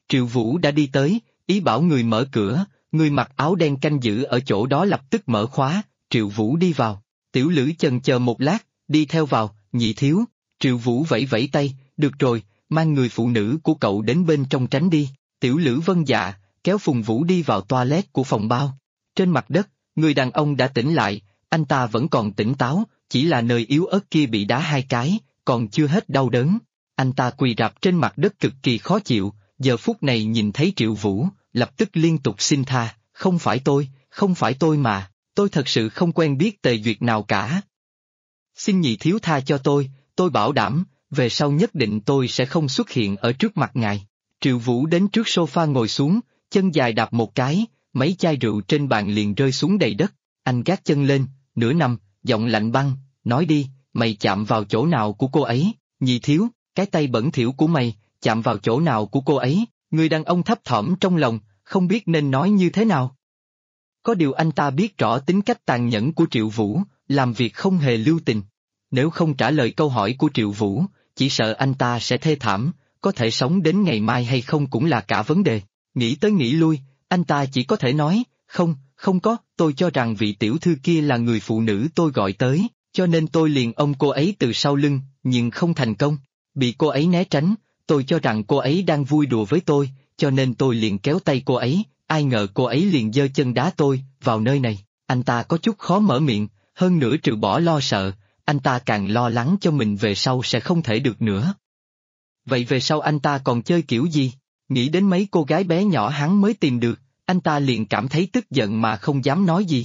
Triệu Vũ đã đi tới, ý bảo người mở cửa, người mặc áo đen canh giữ ở chỗ đó lập tức mở khóa, Triệu Vũ đi vào. Tiểu Lữ chần chờ một lát, đi theo vào, nhị thiếu. Triệu Vũ vẫy vẫy tay, được rồi, mang người phụ nữ của cậu đến bên trong tránh đi. Tiểu Lữ vâng dạ, kéo Phùng Vũ đi vào toilet của phòng bao. Trên mặt đất, người đàn ông đã tỉnh lại, anh ta vẫn còn tỉnh táo, chỉ là nơi yếu ớt kia bị đá 2 cái, còn chưa hết đau đớn. Anh ta quỳ rạp trên mặt đất cực kỳ khó chịu, giờ phút này nhìn thấy Triệu Vũ, lập tức liên tục xin tha, không phải tôi mà, tôi thật sự không quen biết Tề Duyệt nào cả. Xin nhị thiếu tha cho tôi bảo đảm, về sau nhất định tôi sẽ không xuất hiện ở trước mặt ngài. Triệu Vũ đến trước sofa ngồi xuống, chân dài đạp một cái, mấy chai rượu trên bàn liền rơi xuống đầy đất, anh gác chân lên, nửa nằm, giọng lạnh băng, nói đi, mày chạm vào chỗ nào của cô ấy, nhị thiếu, cái tay bẩn thỉu của mày, chạm vào chỗ nào của cô ấy, người đàn ông thấp thỏm trong lòng, không biết nên nói như thế nào. Có điều anh ta biết rõ tính cách tàn nhẫn của Triệu Vũ, làm việc không hề lưu tình. Nếu không trả lời câu hỏi của Triệu Vũ, chỉ sợ anh ta sẽ thê thảm, có thể sống đến ngày mai hay không cũng là cả vấn đề. Nghĩ tới nghĩ lui, anh ta chỉ có thể nói, không có, tôi cho rằng vị tiểu thư kia là người phụ nữ tôi gọi tới, cho nên tôi liền ôm cô ấy từ sau lưng, nhưng không thành công. Bị cô ấy né tránh, tôi cho rằng cô ấy đang vui đùa với tôi, cho nên tôi liền kéo tay cô ấy, ai ngờ cô ấy liền giơ chân đá tôi, vào nơi này. Anh ta có chút khó mở miệng, hơn nữa trừ bỏ lo sợ, anh ta càng lo lắng cho mình về sau sẽ không thể được nữa. Vậy về sau anh ta còn chơi kiểu gì? Nghĩ đến mấy cô gái bé nhỏ hắn mới tìm được, anh ta liền cảm thấy tức giận mà không dám nói gì.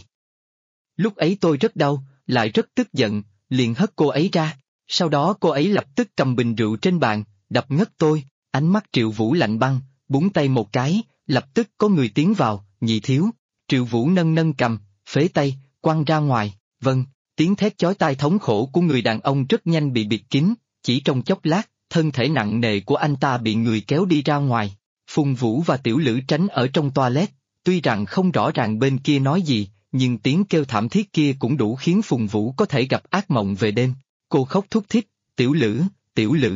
Lúc ấy tôi rất đau, lại rất tức giận, liền hất cô ấy ra, sau đó cô ấy lập tức cầm bình rượu trên bàn, đập ngất tôi, ánh mắt Triệu Vũ lạnh băng, búng tay một cái, lập tức có người tiến vào, nhị thiếu. Triệu Vũ nâng nâng cầm, phế tay, quăng ra ngoài, vâng, tiếng thét chói tai thống khổ của người đàn ông rất nhanh bị bịt kín, chỉ trong chốc lát, thân thể nặng nề của anh ta bị người kéo đi ra ngoài. Phùng Vũ và Tiểu Lữ tránh ở trong toilet, tuy rằng không rõ ràng bên kia nói gì, nhưng tiếng kêu thảm thiết kia cũng đủ khiến Phùng Vũ có thể gặp ác mộng về đêm. Cô khóc thút thít, Tiểu Lữ.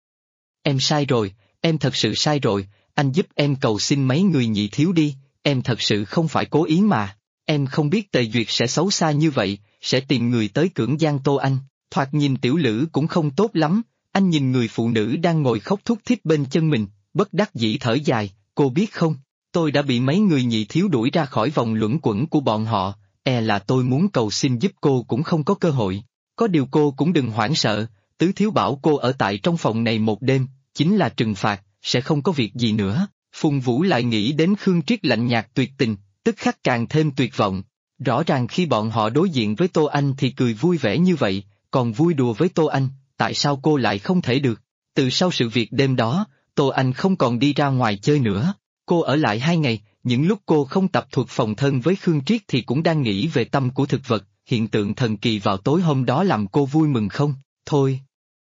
Em sai rồi, em thật sự sai rồi, anh giúp em cầu xin mấy người nhị thiếu đi, em thật sự không phải cố ý mà. Em không biết Tề Duyệt sẽ xấu xa như vậy, sẽ tìm người tới cưỡng gian Tô Anh, thoạt nhìn Tiểu Lữ cũng không tốt lắm, anh nhìn người phụ nữ đang ngồi khóc thút thít bên chân mình, bất đắc dĩ thở dài, cô biết không, tôi đã bị mấy người nhị thiếu đuổi ra khỏi vòng luẩn quẩn của bọn họ, là tôi muốn cầu xin giúp cô cũng không có cơ hội. Có điều cô cũng đừng hoảng sợ, tứ thiếu bảo cô ở tại trong phòng này một đêm, chính là trừng phạt, sẽ không có việc gì nữa. Phùng Vũ lại nghĩ đến Khương Triết lạnh nhạt tuyệt tình, tức khắc càng thêm tuyệt vọng. Rõ ràng khi bọn họ đối diện với Tô Anh thì cười vui vẻ như vậy, còn vui đùa với Tô Anh, tại sao cô lại không thể được? Từ sau sự việc đêm đó, Tô Anh không còn đi ra ngoài chơi nữa. Cô ở lại 2 ngày, những lúc cô không tập thuật phòng thân với Khương Triết thì cũng đang nghĩ về tâm của thực vật, hiện tượng thần kỳ vào tối hôm đó làm cô vui mừng không? Thôi.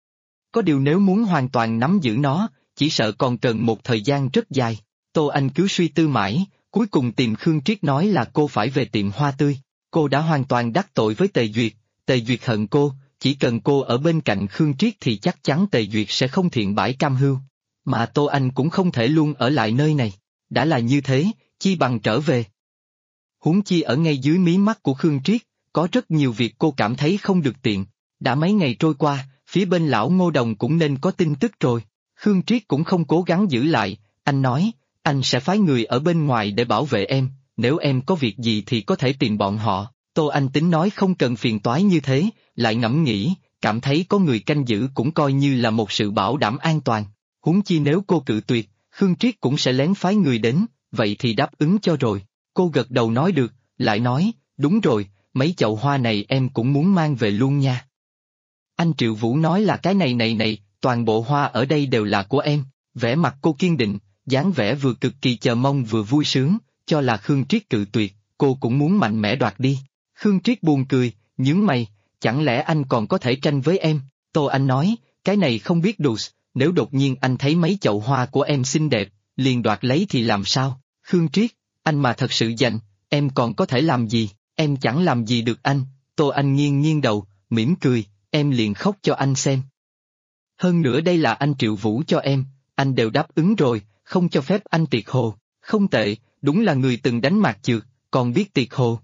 Có điều nếu muốn hoàn toàn nắm giữ nó, chỉ sợ còn cần một thời gian rất dài. Tô Anh cứ suy tư mãi, cuối cùng tìm Khương Triết nói là cô phải về tiệm hoa tươi. Cô đã hoàn toàn đắc tội với Tề Duyệt hận cô, chỉ cần cô ở bên cạnh Khương Triết thì chắc chắn Tề Duyệt sẽ không thiện bãi cam hưu. Mà Tô Anh cũng không thể luôn ở lại nơi này. Đã là như thế, chi bằng trở về. Huống chi ở ngay dưới mí mắt của Khương Triết, có rất nhiều việc cô cảm thấy không được tiện. Đã mấy ngày trôi qua, phía bên lão Ngô Đồng cũng nên có tin tức rồi. Khương Triết cũng không cố gắng giữ lại, anh nói, anh sẽ phái người ở bên ngoài để bảo vệ em, nếu em có việc gì thì có thể tìm bọn họ. Tô Anh tính nói không cần phiền toái như thế, lại ngẫm nghĩ, cảm thấy có người canh giữ cũng coi như là một sự bảo đảm an toàn. Huống chi nếu cô cự tuyệt, Khương Triết cũng sẽ lén phái người đến, vậy thì đáp ứng cho rồi. Cô gật đầu nói được, lại nói, đúng rồi, mấy chậu hoa này em cũng muốn mang về luôn nha. Anh Triệu Vũ nói là cái này, toàn bộ hoa ở đây đều là của em. Vẻ mặt cô kiên định, dáng vẻ vừa cực kỳ chờ mong vừa vui sướng, cho là Khương Triết cự tuyệt, cô cũng muốn mạnh mẽ đoạt đi. Khương Triết buồn cười, nhướng mày, chẳng lẽ anh còn có thể tranh với em? Tô Anh nói, cái này không biết đùa, nếu đột nhiên anh thấy mấy chậu hoa của em xinh đẹp, liền đoạt lấy thì làm sao? Khương Triết, anh mà thật sự giành, em còn có thể làm gì? Em chẳng làm gì được anh. Tô Anh nghiêng đầu, mỉm cười, em liền khóc cho anh xem. Hơn nữa đây là anh Triệu Vũ cho em, anh đều đáp ứng rồi, không cho phép anh tiệt hồ, không tệ, đúng là người từng đánh mạc chược, còn biết tiệt hồ.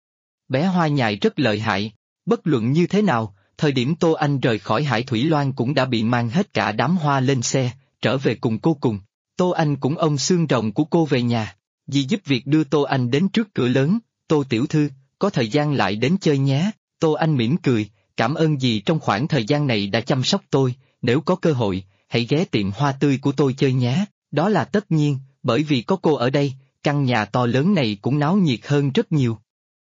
Bé Hoa Nhài rất lợi hại, bất luận như thế nào, thời điểm Tô Anh rời khỏi Hải Thủy Loan cũng đã bị mang hết cả đám hoa lên xe, trở về cùng cô cùng. Tô Anh cũng ôm xương rồng của cô về nhà, dì giúp việc đưa Tô Anh đến trước cửa lớn, Tô tiểu thư, có thời gian lại đến chơi nhé. Tô Anh mỉm cười, cảm ơn dì trong khoảng thời gian này đã chăm sóc tôi, nếu có cơ hội, hãy ghé tiệm hoa tươi của tôi chơi nhé, đó là tất nhiên, bởi vì có cô ở đây, căn nhà to lớn này cũng náo nhiệt hơn rất nhiều.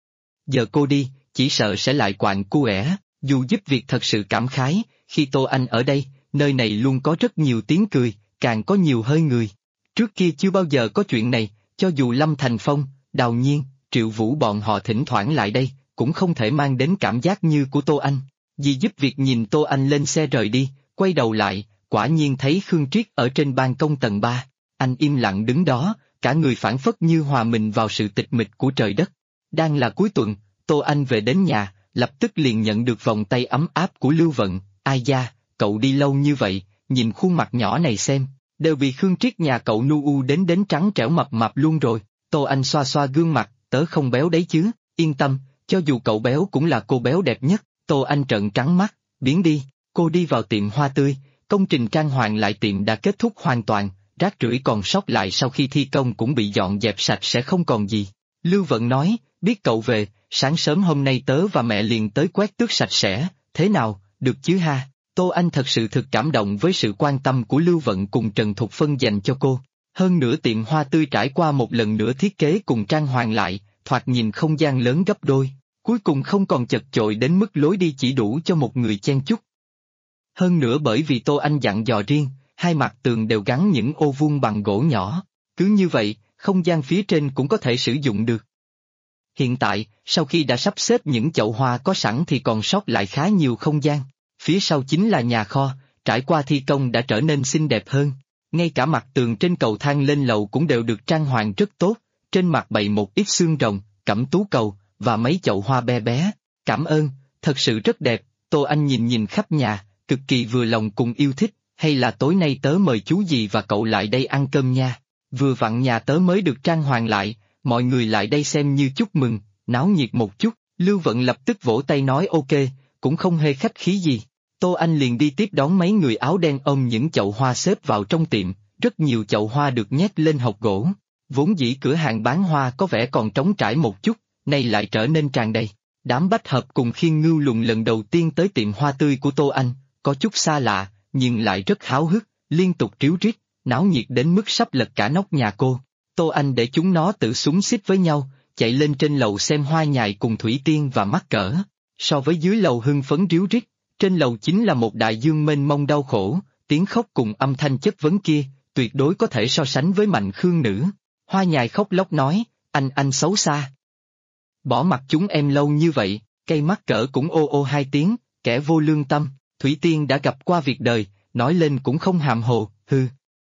Giờ cô đi, chỉ sợ sẽ lại quạnh quẻ, dù giúp việc thật sự cảm khái, khi Tô Anh ở đây, nơi này luôn có rất nhiều tiếng cười, càng có nhiều hơi người. Trước kia chưa bao giờ có chuyện này, cho dù Lâm Thành Phong, Đào Nhiên, Triệu Vũ bọn họ thỉnh thoảng lại đây, cũng không thể mang đến cảm giác như của Tô Anh. Dì giúp việc nhìn Tô Anh lên xe rời đi, quay đầu lại, quả nhiên thấy Khương Triết ở trên ban công tầng 3. Anh im lặng đứng đó, cả người phảng phất như hòa mình vào sự tịch mịch của trời đất. Đang là cuối tuần, Tô Anh về đến nhà, lập tức liền nhận được vòng tay ấm áp của Lưu Vận. Ai da, cậu đi lâu như vậy, nhìn khuôn mặt nhỏ này xem, đều bị Khương Triết nhà cậu nu u đến trắng trẻo mập mạp luôn rồi. Tô Anh xoa xoa gương mặt, tớ không béo đấy chứ, yên tâm, cho dù cậu béo cũng là cô béo đẹp nhất. Tô Anh trợn trắng mắt, biến đi, cô đi vào tiệm hoa tươi, công trình trang hoàng lại tiệm đã kết thúc hoàn toàn, rác rưởi còn sót lại sau khi thi công cũng bị dọn dẹp sạch sẽ không còn gì. Lưu Vận nói, biết cậu về, sáng sớm hôm nay tớ và mẹ liền tới quét tước sạch sẽ, thế nào, được chứ ha? Tô Anh thật sự thực cảm động với sự quan tâm của Lưu Vận cùng Trần Thục Phân dành cho cô. Hơn nữa tiệm hoa tươi trải qua một lần nữa thiết kế cùng trang hoàng lại, thoạt nhìn không gian lớn gấp đôi, cuối cùng không còn chật chội đến mức lối đi chỉ đủ cho một người chen chúc. Hơn nữa bởi vì Tô Anh dặn dò riêng, hai mặt tường đều gắn những ô vuông bằng gỗ nhỏ, cứ như vậy, không gian phía trên cũng có thể sử dụng được. Hiện tại, sau khi đã sắp xếp những chậu hoa có sẵn thì còn sót lại khá nhiều không gian. Phía sau chính là nhà kho, trải qua thi công đã trở nên xinh đẹp hơn. Ngay cả mặt tường trên cầu thang lên lầu cũng đều được trang hoàng rất tốt, trên mặt bày một ít xương rồng, cẩm tú cầu, và mấy chậu hoa bé bé. Cảm ơn, thật sự rất đẹp. Tô Anh nhìn khắp nhà, cực kỳ vừa lòng cùng yêu thích, hay là tối nay tớ mời chú dì và cậu lại đây ăn cơm nha. Vừa vặn nhà tớ mới được trang hoàng lại, mọi người lại đây xem như chúc mừng, náo nhiệt một chút. Lưu Vận lập tức vỗ tay nói ok, cũng không hề khách khí gì. Tô Anh liền đi tiếp đón mấy người áo đen ôm những chậu hoa xếp vào trong tiệm, rất nhiều chậu hoa được nhét lên hộc gỗ. Vốn dĩ cửa hàng bán hoa có vẻ còn trống trải một chút, nay lại trở nên tràn đầy. Đám Bách Hợp cùng Khiên Ngưu Lùn lần đầu tiên tới tiệm hoa tươi của Tô Anh, có chút xa lạ, nhưng lại rất háo hức, liên tục ríu rít, náo nhiệt đến mức sắp lật cả nóc nhà cô. Tô Anh để chúng nó tự xúm xít với nhau, chạy lên trên lầu xem Hoa Nhài cùng Thủy Tiên và mắc cỡ. So với dưới lầu hưng phấn ríu rít, trên lầu chính là một đại dương mênh mông đau khổ, tiếng khóc cùng âm thanh chất vấn kia, tuyệt đối có thể so sánh với Mạnh Khương Nữ. Hoa Nhài khóc lóc nói, anh xấu xa. Bỏ mặt chúng em lâu như vậy, cây mắc cỡ cũng ô ô hai tiếng, kẻ vô lương tâm. Thủy Tiên đã gặp qua việc đời, nói lên cũng không hàm hồ, hư.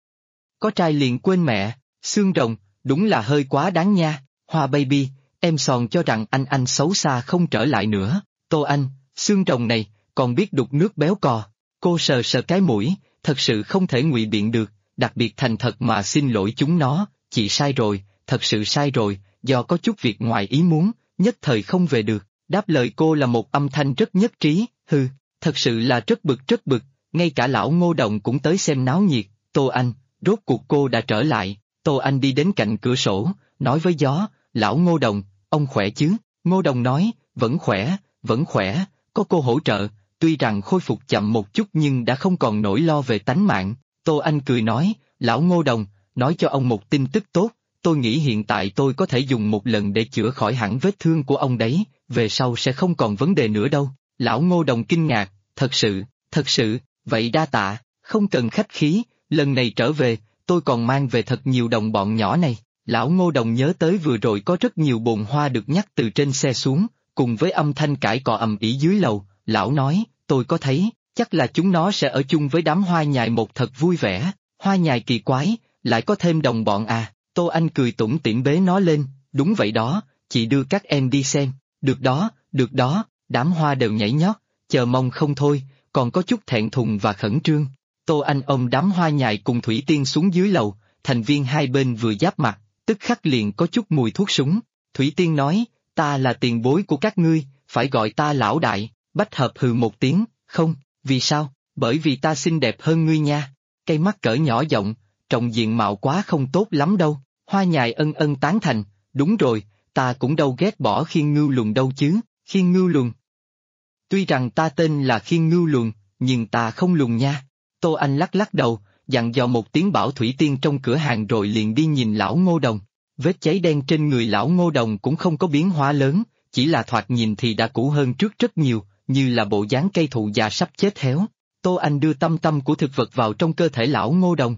Có trai liền quên mẹ, xương rồng, đúng là hơi quá đáng nha. Hoa baby, em sòn cho rằng anh xấu xa không trở lại nữa. Tô Anh, xương rồng này, còn biết đục nước béo cò. Cô sờ sờ cái mũi, thật sự không thể ngụy biện được, đặc biệt thành thật mà xin lỗi chúng nó, chị sai rồi, thật sự sai rồi, do có chút việc ngoài ý muốn, nhất thời không về được. Đáp lời cô là một âm thanh rất nhất trí, hư, thật sự là rất bực, ngay cả lão Ngô Đồng cũng tới xem náo nhiệt. Tô Anh, rốt cuộc cô đã trở lại. Tô Anh đi đến cạnh cửa sổ, nói với gió, lão Ngô Đồng, ông khỏe chứ? Ngô Đồng nói, vẫn khỏe, có cô hỗ trợ, tuy rằng khôi phục chậm một chút nhưng đã không còn nỗi lo về tánh mạng. Tô Anh cười nói, lão Ngô Đồng, nói cho ông một tin tức tốt, tôi nghĩ hiện tại tôi có thể dùng một lần để chữa khỏi hẳn vết thương của ông đấy, về sau sẽ không còn vấn đề nữa đâu. Lão Ngô Đồng kinh ngạc, thật sự, vậy đa tạ, không cần khách khí, lần này trở về, tôi còn mang về thật nhiều đồng bọn nhỏ này. Lão Ngô Đồng nhớ tới vừa rồi có rất nhiều bồn hoa được nhắc từ trên xe xuống, cùng với âm thanh cãi cọ ầm ĩ dưới lầu, lão nói, tôi có thấy, chắc là chúng nó sẽ ở chung với đám Hoa Nhài một thật vui vẻ. Hoa Nhài kỳ quái, lại có thêm đồng bọn à? Tô Anh cười tủm tỉm bế nó lên, đúng vậy đó, chị đưa các em đi xem. Được đó, đám hoa đều nhảy nhót, chờ mong không thôi, còn có chút thẹn thùng và khẩn trương. Tô Anh ôm đám Hoa Nhài cùng Thủy Tiên xuống dưới lầu, thành viên hai bên vừa giáp mặt, tức khắc liền có chút mùi thuốc súng. Thủy Tiên nói, ta là tiền bối của các ngươi, phải gọi ta lão đại. Bách Hợp hừ một tiếng, không, vì sao, bởi vì ta xinh đẹp hơn ngươi nha. Cây mắt cỡ nhỏ giọng, trọng diện mạo quá không tốt lắm đâu. Hoa Nhài ân ân tán thành, đúng rồi, ta cũng đâu ghét bỏ Khiên Ngưu Luồn đâu chứ. Khiên Ngưu Luồn? Tuy rằng ta tên là Khiên Ngưu Luồn, nhưng ta không luồn nha. Tô Anh lắc lắc đầu, dặn dò một tiếng bảo Thủy Tiên trong cửa hàng rồi liền đi nhìn lão Ngô Đồng. Vết cháy đen trên người lão Ngô Đồng cũng không có biến hóa lớn, chỉ là thoạt nhìn thì đã cũ hơn trước rất nhiều, như là bộ dáng cây thụ già sắp chết héo. Tô Anh đưa tâm tâm của thực vật vào trong cơ thể lão Ngô Đồng.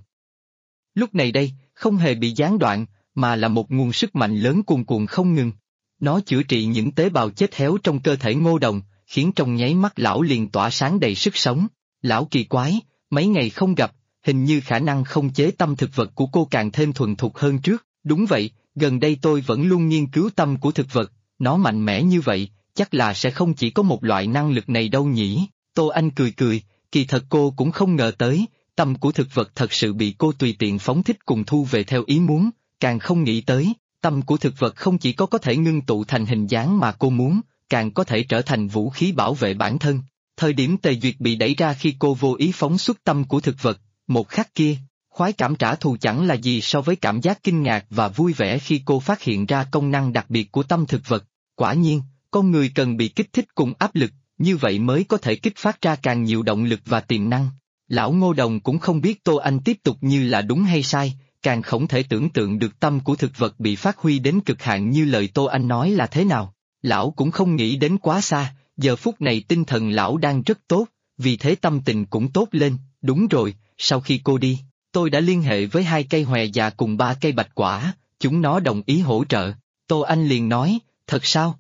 Lúc này đây, không hề bị gián đoạn, mà là một nguồn sức mạnh lớn cuồn cuộn không ngừng. Nó chữa trị những tế bào chết héo trong cơ thể Ngô Đồng, khiến trong nháy mắt lão liền tỏa sáng đầy sức sống. Lão kỳ quái, mấy ngày không gặp, hình như khả năng không chế tâm thực vật của cô càng thêm thuần thục hơn trước. Đúng vậy, gần đây tôi vẫn luôn nghiên cứu tâm của thực vật, nó mạnh mẽ như vậy, chắc là sẽ không chỉ có một loại năng lực này đâu nhỉ. Tô Anh cười cười, kỳ thật cô cũng không ngờ tới, tâm của thực vật thật sự bị cô tùy tiện phóng thích cùng thu về theo ý muốn, càng không nghĩ tới, tâm của thực vật không chỉ có thể ngưng tụ thành hình dáng mà cô muốn, càng có thể trở thành vũ khí bảo vệ bản thân. Thời điểm Tề Duyệt bị đẩy ra khi cô vô ý phóng xuất tâm của thực vật, một khắc kia, khoái cảm trả thù chẳng là gì so với cảm giác kinh ngạc và vui vẻ khi cô phát hiện ra công năng đặc biệt của tâm thực vật. Quả nhiên, con người cần bị kích thích cùng áp lực, như vậy mới có thể kích phát ra càng nhiều động lực và tiềm năng. Lão Ngô Đồng cũng không biết Tô Anh tiếp tục như là đúng hay sai, càng không thể tưởng tượng được tâm của thực vật bị phát huy đến cực hạn như lời Tô Anh nói là thế nào. Lão cũng không nghĩ đến quá xa, giờ phút này tinh thần lão đang rất tốt, vì thế tâm tình cũng tốt lên. Đúng rồi, sau khi cô đi, tôi đã liên hệ với 2 cây hòe già cùng 3 cây bạch quả, chúng nó đồng ý hỗ trợ. Tô Anh liền nói, thật sao?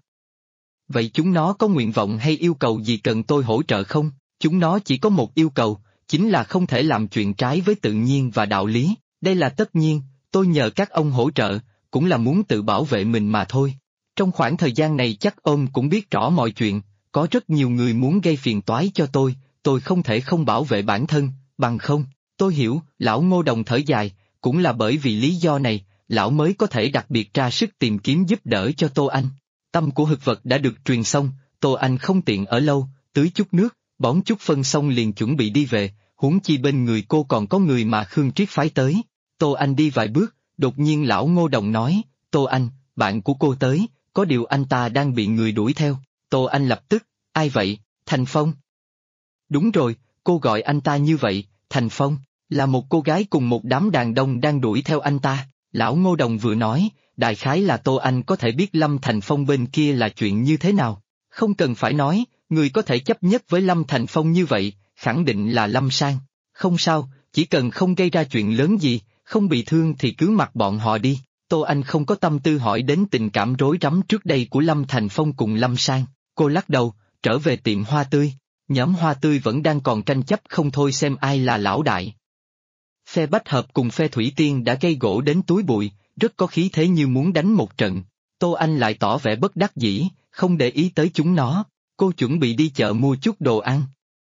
Vậy chúng nó có nguyện vọng hay yêu cầu gì cần tôi hỗ trợ không? Chúng nó chỉ có một yêu cầu, chính là không thể làm chuyện trái với tự nhiên và đạo lý. Đây là tất nhiên, tôi nhờ các ông hỗ trợ, cũng là muốn tự bảo vệ mình mà thôi. Trong khoảng thời gian này chắc ông cũng biết rõ mọi chuyện, có rất nhiều người muốn gây phiền toái cho tôi không thể không bảo vệ bản thân, bằng không. Tôi hiểu, lão Ngô Đồng thở dài, cũng là bởi vì lý do này, lão mới có thể đặc biệt ra sức tìm kiếm giúp đỡ cho Tô Anh. Tâm của thực vật đã được truyền xong, Tô Anh không tiện ở lâu, tưới chút nước, bón chút phân xong liền chuẩn bị đi về, huống chi bên người cô còn có người mà Khương Triết phái tới. Tô Anh đi vài bước, đột nhiên lão Ngô Đồng nói, Tô Anh, bạn của cô tới, có điều anh ta đang bị người đuổi theo. Tô Anh lập tức, ai vậy, Thành Phong? Đúng rồi, cô gọi anh ta như vậy, Thành Phong, là một cô gái cùng một đám đàn đông đang đuổi theo anh ta. Lão Ngô Đồng vừa nói, đại khái là Tô Anh có thể biết Lâm Thành Phong bên kia là chuyện như thế nào. Không cần phải nói, người có thể chấp nhất với Lâm Thành Phong như vậy, khẳng định là Lâm Sang. Không sao, chỉ cần không gây ra chuyện lớn gì, không bị thương thì cứ mặc bọn họ đi. Tô Anh không có tâm tư hỏi đến tình cảm rối rắm trước đây của Lâm Thành Phong cùng Lâm Sang. Cô lắc đầu, trở về tiệm hoa tươi. Nhóm hoa tươi vẫn đang còn tranh chấp không thôi xem ai là lão đại. Phe Bách Hợp cùng phe Thủy Tiên đã gây gỗ đến túi bụi, rất có khí thế như muốn đánh một trận. Tô Anh lại tỏ vẻ bất đắc dĩ, không để ý tới chúng nó. Cô chuẩn bị đi chợ mua chút đồ ăn.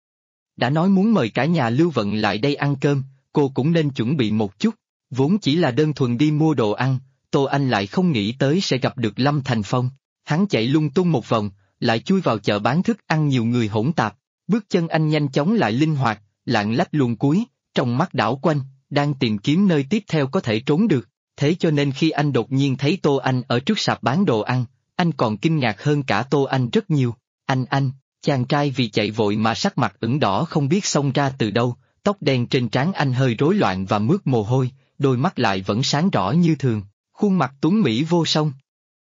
Đã nói muốn mời cả nhà Lưu Vận lại đây ăn cơm, cô cũng nên chuẩn bị một chút. Vốn chỉ là đơn thuần đi mua đồ ăn, Tô Anh lại không nghĩ tới sẽ gặp được Lâm Thành Phong. Hắn chạy lung tung một vòng, lại chui vào chợ bán thức ăn nhiều người hỗn tạp. Bước chân anh nhanh chóng lại linh hoạt, lạng lách luồn cuối, trong mắt đảo quanh, đang tìm kiếm nơi tiếp theo có thể trốn được. Thế cho nên khi anh đột nhiên thấy Tô Anh ở trước sạp bán đồ ăn, anh còn kinh ngạc hơn cả Tô Anh rất nhiều. Anh, chàng trai vì chạy vội mà sắc mặt ửng đỏ không biết xông ra từ đâu, tóc đen trên trán anh hơi rối loạn và mướt mồ hôi, đôi mắt lại vẫn sáng rõ như thường, khuôn mặt tuấn mỹ vô song.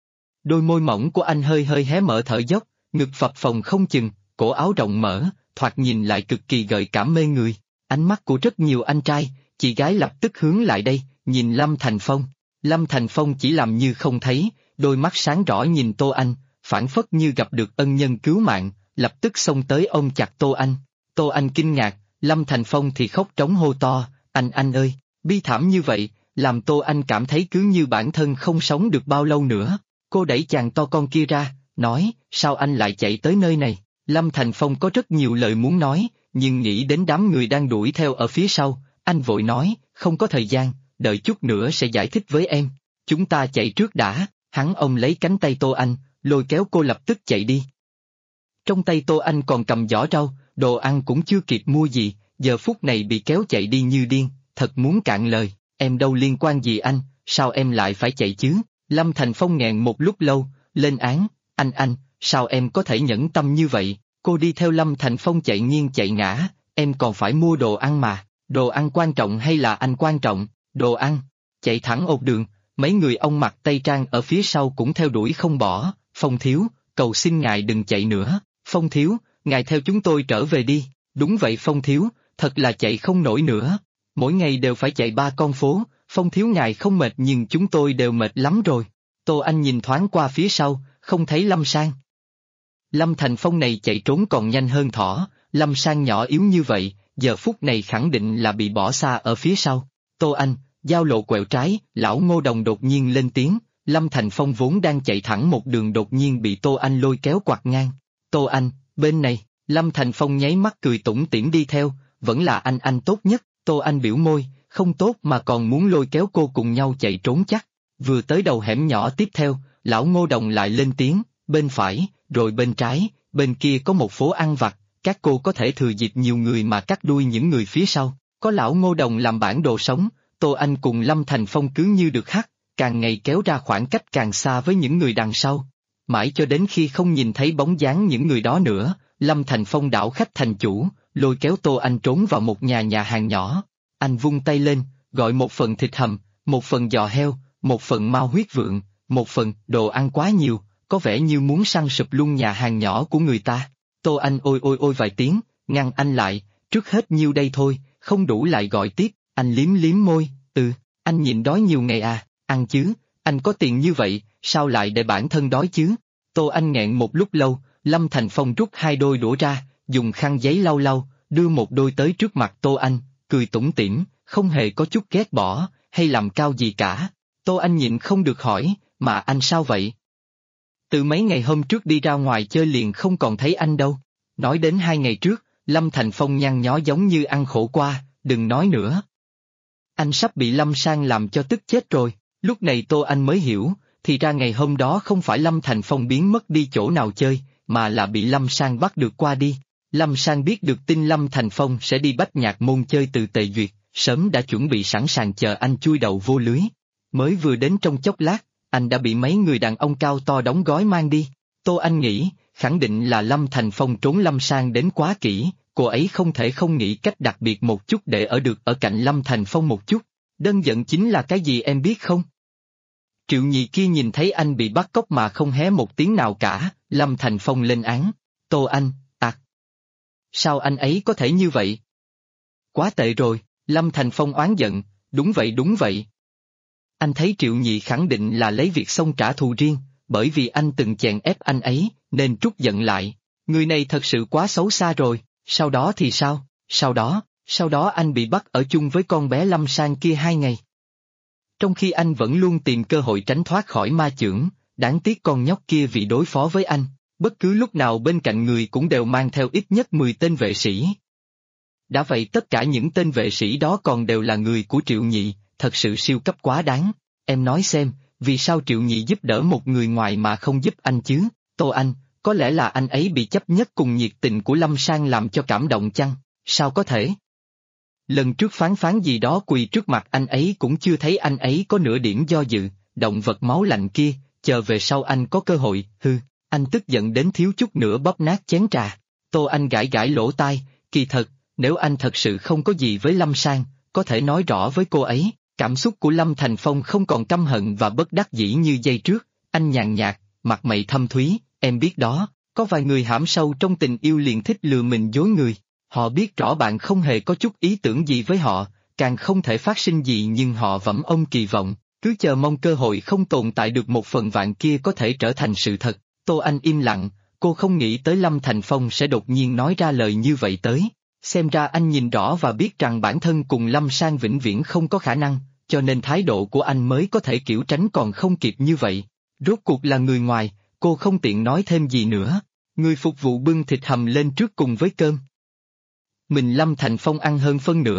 Đôi môi mỏng của anh hơi hơi hé mở thở dốc, ngực phập phồng không chừng, cổ áo rộng mở, thoạt nhìn lại cực kỳ gợi cảm mê người. Ánh mắt của rất nhiều anh trai, chị gái lập tức hướng lại đây, nhìn Lâm Thành Phong. Lâm Thành Phong chỉ làm như không thấy, đôi mắt sáng rõ nhìn Tô Anh, phảng phất như gặp được ân nhân cứu mạng, lập tức xông tới ôm chặt Tô Anh. Tô Anh kinh ngạc, Lâm Thành Phong thì khóc trống hô to, anh ơi, bi thảm như vậy, làm Tô Anh cảm thấy cứ như bản thân không sống được bao lâu nữa. Cô đẩy chàng to con kia ra, nói, sao anh lại chạy tới nơi này? Lâm Thành Phong có rất nhiều lời muốn nói, nhưng nghĩ đến đám người đang đuổi theo ở phía sau, anh vội nói, không có thời gian, đợi chút nữa sẽ giải thích với em. Chúng ta chạy trước đã, hắn ôm lấy cánh tay Tô Anh, lôi kéo cô lập tức chạy đi. Trong tay Tô Anh còn cầm giỏ rau, đồ ăn cũng chưa kịp mua gì, giờ phút này bị kéo chạy đi như điên, thật muốn cạn lời, em đâu liên quan gì anh, sao em lại phải chạy chứ? Lâm Thành Phong nghẹn một lúc lâu, lên án, anh, sao em có thể nhẫn tâm như vậy? Cô đi theo Lâm Thành Phong chạy nghiêng chạy ngã, em còn phải mua đồ ăn mà, đồ ăn quan trọng hay là anh quan trọng, đồ ăn, chạy thẳng ột đường, mấy người ông mặc tây trang ở phía sau cũng theo đuổi không bỏ, Phong thiếu, cầu xin ngài đừng chạy nữa, Phong thiếu, ngài theo chúng tôi trở về đi, đúng vậy Phong thiếu, thật là chạy không nổi nữa, mỗi ngày đều phải chạy 3 con phố, Phong thiếu ngài không mệt nhưng chúng tôi đều mệt lắm rồi. Tô Anh nhìn thoáng qua phía sau, không thấy Lâm Sang. Lâm Thành Phong này chạy trốn còn nhanh hơn thỏ, Lâm Sang nhỏ yếu như vậy, giờ phút này khẳng định là bị bỏ xa ở phía sau. Tô Anh, giao lộ quẹo trái, lão Ngô Đồng đột nhiên lên tiếng, Lâm Thành Phong vốn đang chạy thẳng một đường đột nhiên bị Tô Anh lôi kéo quạt ngang. Tô Anh, bên này, Lâm Thành Phong nháy mắt cười tủm tỉm đi theo, vẫn là anh tốt nhất, Tô Anh biểu môi, không tốt mà còn muốn lôi kéo cô cùng nhau chạy trốn chắc. Vừa tới đầu hẻm nhỏ tiếp theo, lão Ngô Đồng lại lên tiếng, bên phải, rồi bên trái, bên kia có một phố ăn vặt, các cô có thể thừa dịp nhiều người mà cắt đuôi những người phía sau. Có lão Ngô Đồng làm bản đồ sống, Tô Anh cùng Lâm Thành Phong cứ như được hắt, càng ngày kéo ra khoảng cách càng xa với những người đằng sau. Mãi cho đến khi không nhìn thấy bóng dáng những người đó nữa, Lâm Thành Phong đảo khách thành chủ, lôi kéo Tô Anh trốn vào một nhà hàng nhỏ. Anh vung tay lên, gọi một phần thịt hầm, một phần giò heo, một phần mao huyết vượn, một phần đồ ăn quá nhiều, có vẻ như muốn săn sụp luôn nhà hàng nhỏ của người ta. Tô Anh ôi vài tiếng, ngăn anh lại, trước hết nhiêu đây thôi, không đủ lại gọi tiếp, anh liếm liếm môi, anh nhịn đói nhiều ngày à, ăn chứ, anh có tiền như vậy, sao lại để bản thân đói chứ? Tô Anh nghẹn một lúc lâu, Lâm Thành Phong rút 2 đôi đũa ra, dùng khăn giấy lau lau, đưa một đôi tới trước mặt Tô Anh, cười tủm tỉm, không hề có chút ghét bỏ, hay làm cao gì cả. Tô Anh nhịn không được hỏi, mà anh sao vậy? Từ mấy ngày hôm trước đi ra ngoài chơi liền không còn thấy anh đâu. Nói đến 2 ngày trước, Lâm Thành Phong nhăn nhó giống như ăn khổ qua, đừng nói nữa. Anh sắp bị Lâm Sang làm cho tức chết rồi. Lúc này Tô Anh mới hiểu, thì ra ngày hôm đó không phải Lâm Thành Phong biến mất đi chỗ nào chơi, mà là bị Lâm Sang bắt được qua đi. Lâm Sang biết được tin Lâm Thành Phong sẽ đi Bách Nhạc Môn chơi từ Tề Duyệt, sớm đã chuẩn bị sẵn sàng chờ anh chui đầu vô lưới. Mới vừa đến trong chốc lát, anh đã bị mấy người đàn ông cao to đóng gói mang đi. Tô Anh nghĩ, khẳng định là Lâm Thành Phong trốn Lâm Sang đến quá kỹ, cô ấy không thể không nghĩ cách đặc biệt một chút để ở được ở cạnh Lâm Thành Phong một chút. Đơn giản chính là cái gì em biết không? Triệu Nhị kia nhìn thấy anh bị bắt cóc mà không hé một tiếng nào cả, Lâm Thành Phong lên án. Tô Anh, sao anh ấy có thể như vậy? Quá tệ rồi, Lâm Thành Phong oán giận, đúng vậy. Anh thấy Triệu Nhị khẳng định là lấy việc xông trả thù riêng, bởi vì anh từng chèn ép anh ấy, nên trút giận lại. Người này thật sự quá xấu xa rồi, sau đó thì sao? Sau đó anh bị bắt ở chung với con bé Lâm Sang kia 2 ngày. Trong khi anh vẫn luôn tìm cơ hội tránh thoát khỏi ma chưởng, đáng tiếc con nhóc kia vì đối phó với anh, bất cứ lúc nào bên cạnh người cũng đều mang theo ít nhất 10 tên vệ sĩ. Đã vậy tất cả những tên vệ sĩ đó còn đều là người của Triệu Nhị, thật sự siêu cấp quá đáng. Em nói xem, vì sao Triệu Nhị giúp đỡ một người ngoài mà không giúp anh chứ? Tô Anh, có lẽ là anh ấy bị chấp nhất cùng nhiệt tình của Lâm Sang làm cho cảm động chăng? Sao có thể? Lần trước phán gì đó quỳ trước mặt anh ấy cũng chưa thấy anh ấy có nửa điểm do dự, động vật máu lạnh kia, chờ về sau anh có cơ hội, anh tức giận đến thiếu chút nữa bóp nát chén trà. Tô Anh gãi lỗ tai, kỳ thật, nếu anh thật sự không có gì với Lâm Sang, có thể nói rõ với cô ấy. Cảm xúc của Lâm Thành Phong không còn căm hận và bất đắc dĩ như giây trước, anh nhàn nhạt, mặt mày thâm thúy, em biết đó, có vài người hãm sâu trong tình yêu liền thích lừa mình dối người. Họ biết rõ bạn không hề có chút ý tưởng gì với họ, càng không thể phát sinh gì nhưng họ vẫn ôm kỳ vọng, cứ chờ mong cơ hội không tồn tại được 1/1000 kia có thể trở thành sự thật. Tô Anh im lặng, cô không nghĩ tới Lâm Thành Phong sẽ đột nhiên nói ra lời như vậy tới. Xem ra anh nhìn rõ và biết rằng bản thân cùng Lâm Sang vĩnh viễn không có khả năng, cho nên thái độ của anh mới có thể kiểu tránh còn không kịp như vậy. Rốt cuộc là người ngoài, cô không tiện nói thêm gì nữa. Người phục vụ bưng thịt hầm lên trước cùng với cơm. Mình Lâm Thành Phong ăn hơn phân nửa,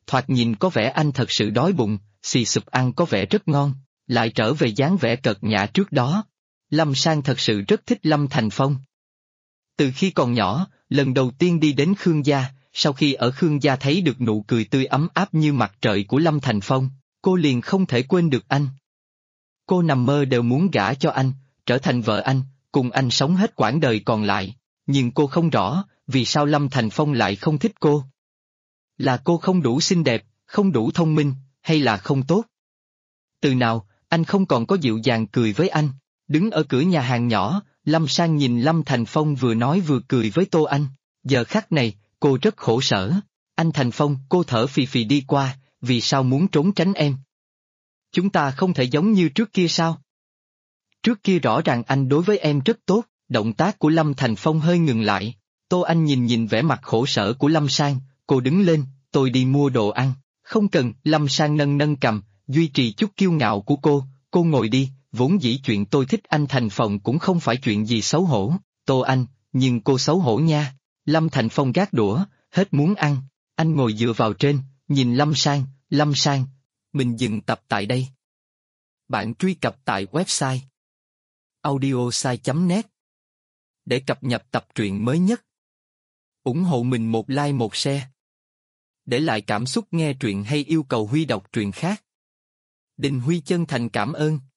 thoạt nhìn có vẻ anh thật sự đói bụng, xì sụp ăn có vẻ rất ngon, lại trở về dáng vẻ cợt nhã trước đó. Lâm Sang thật sự rất thích Lâm Thành Phong. Từ khi còn nhỏ, lần đầu tiên đi đến Khương gia, sau khi ở Khương gia thấy được nụ cười tươi ấm áp như mặt trời của Lâm Thành Phong, cô liền không thể quên được anh. Cô nằm mơ đều muốn gả cho anh, trở thành vợ anh, cùng anh sống hết quãng đời còn lại, nhưng cô không rõ, vì sao Lâm Thành Phong lại không thích cô. Là cô không đủ xinh đẹp, không đủ thông minh, hay là không tốt? Từ nào, anh không còn có dịu dàng cười với anh, đứng ở cửa nhà hàng nhỏ, Lâm Sang nhìn Lâm Thành Phong vừa nói vừa cười với Tô Anh, giờ khắc này, cô rất khổ sở. Anh Thành Phong, cô thở phì phì đi qua, vì sao muốn trốn tránh em? Chúng ta không thể giống như trước kia sao? Trước kia rõ ràng anh đối với em rất tốt, động tác của Lâm Thành Phong hơi ngừng lại. Tô Anh nhìn vẻ mặt khổ sở của Lâm Sang, cô đứng lên, tôi đi mua đồ ăn. Không cần, Lâm Sang nâng cằm, duy trì chút kiêu ngạo của cô ngồi đi, vốn dĩ chuyện tôi thích anh Thành Phong cũng không phải chuyện gì xấu hổ. Tô Anh, nhưng cô xấu hổ nha. Lâm Thành Phong gác đũa, hết muốn ăn, anh ngồi dựa vào trên, nhìn Lâm Sang, mình dừng tập tại đây. Bạn truy cập tại website audiosai.net để cập nhật tập truyện mới nhất. Ủng hộ mình một like một share. Để lại cảm xúc nghe truyện hay yêu cầu Huy đọc truyện khác. Đình Huy chân thành cảm ơn.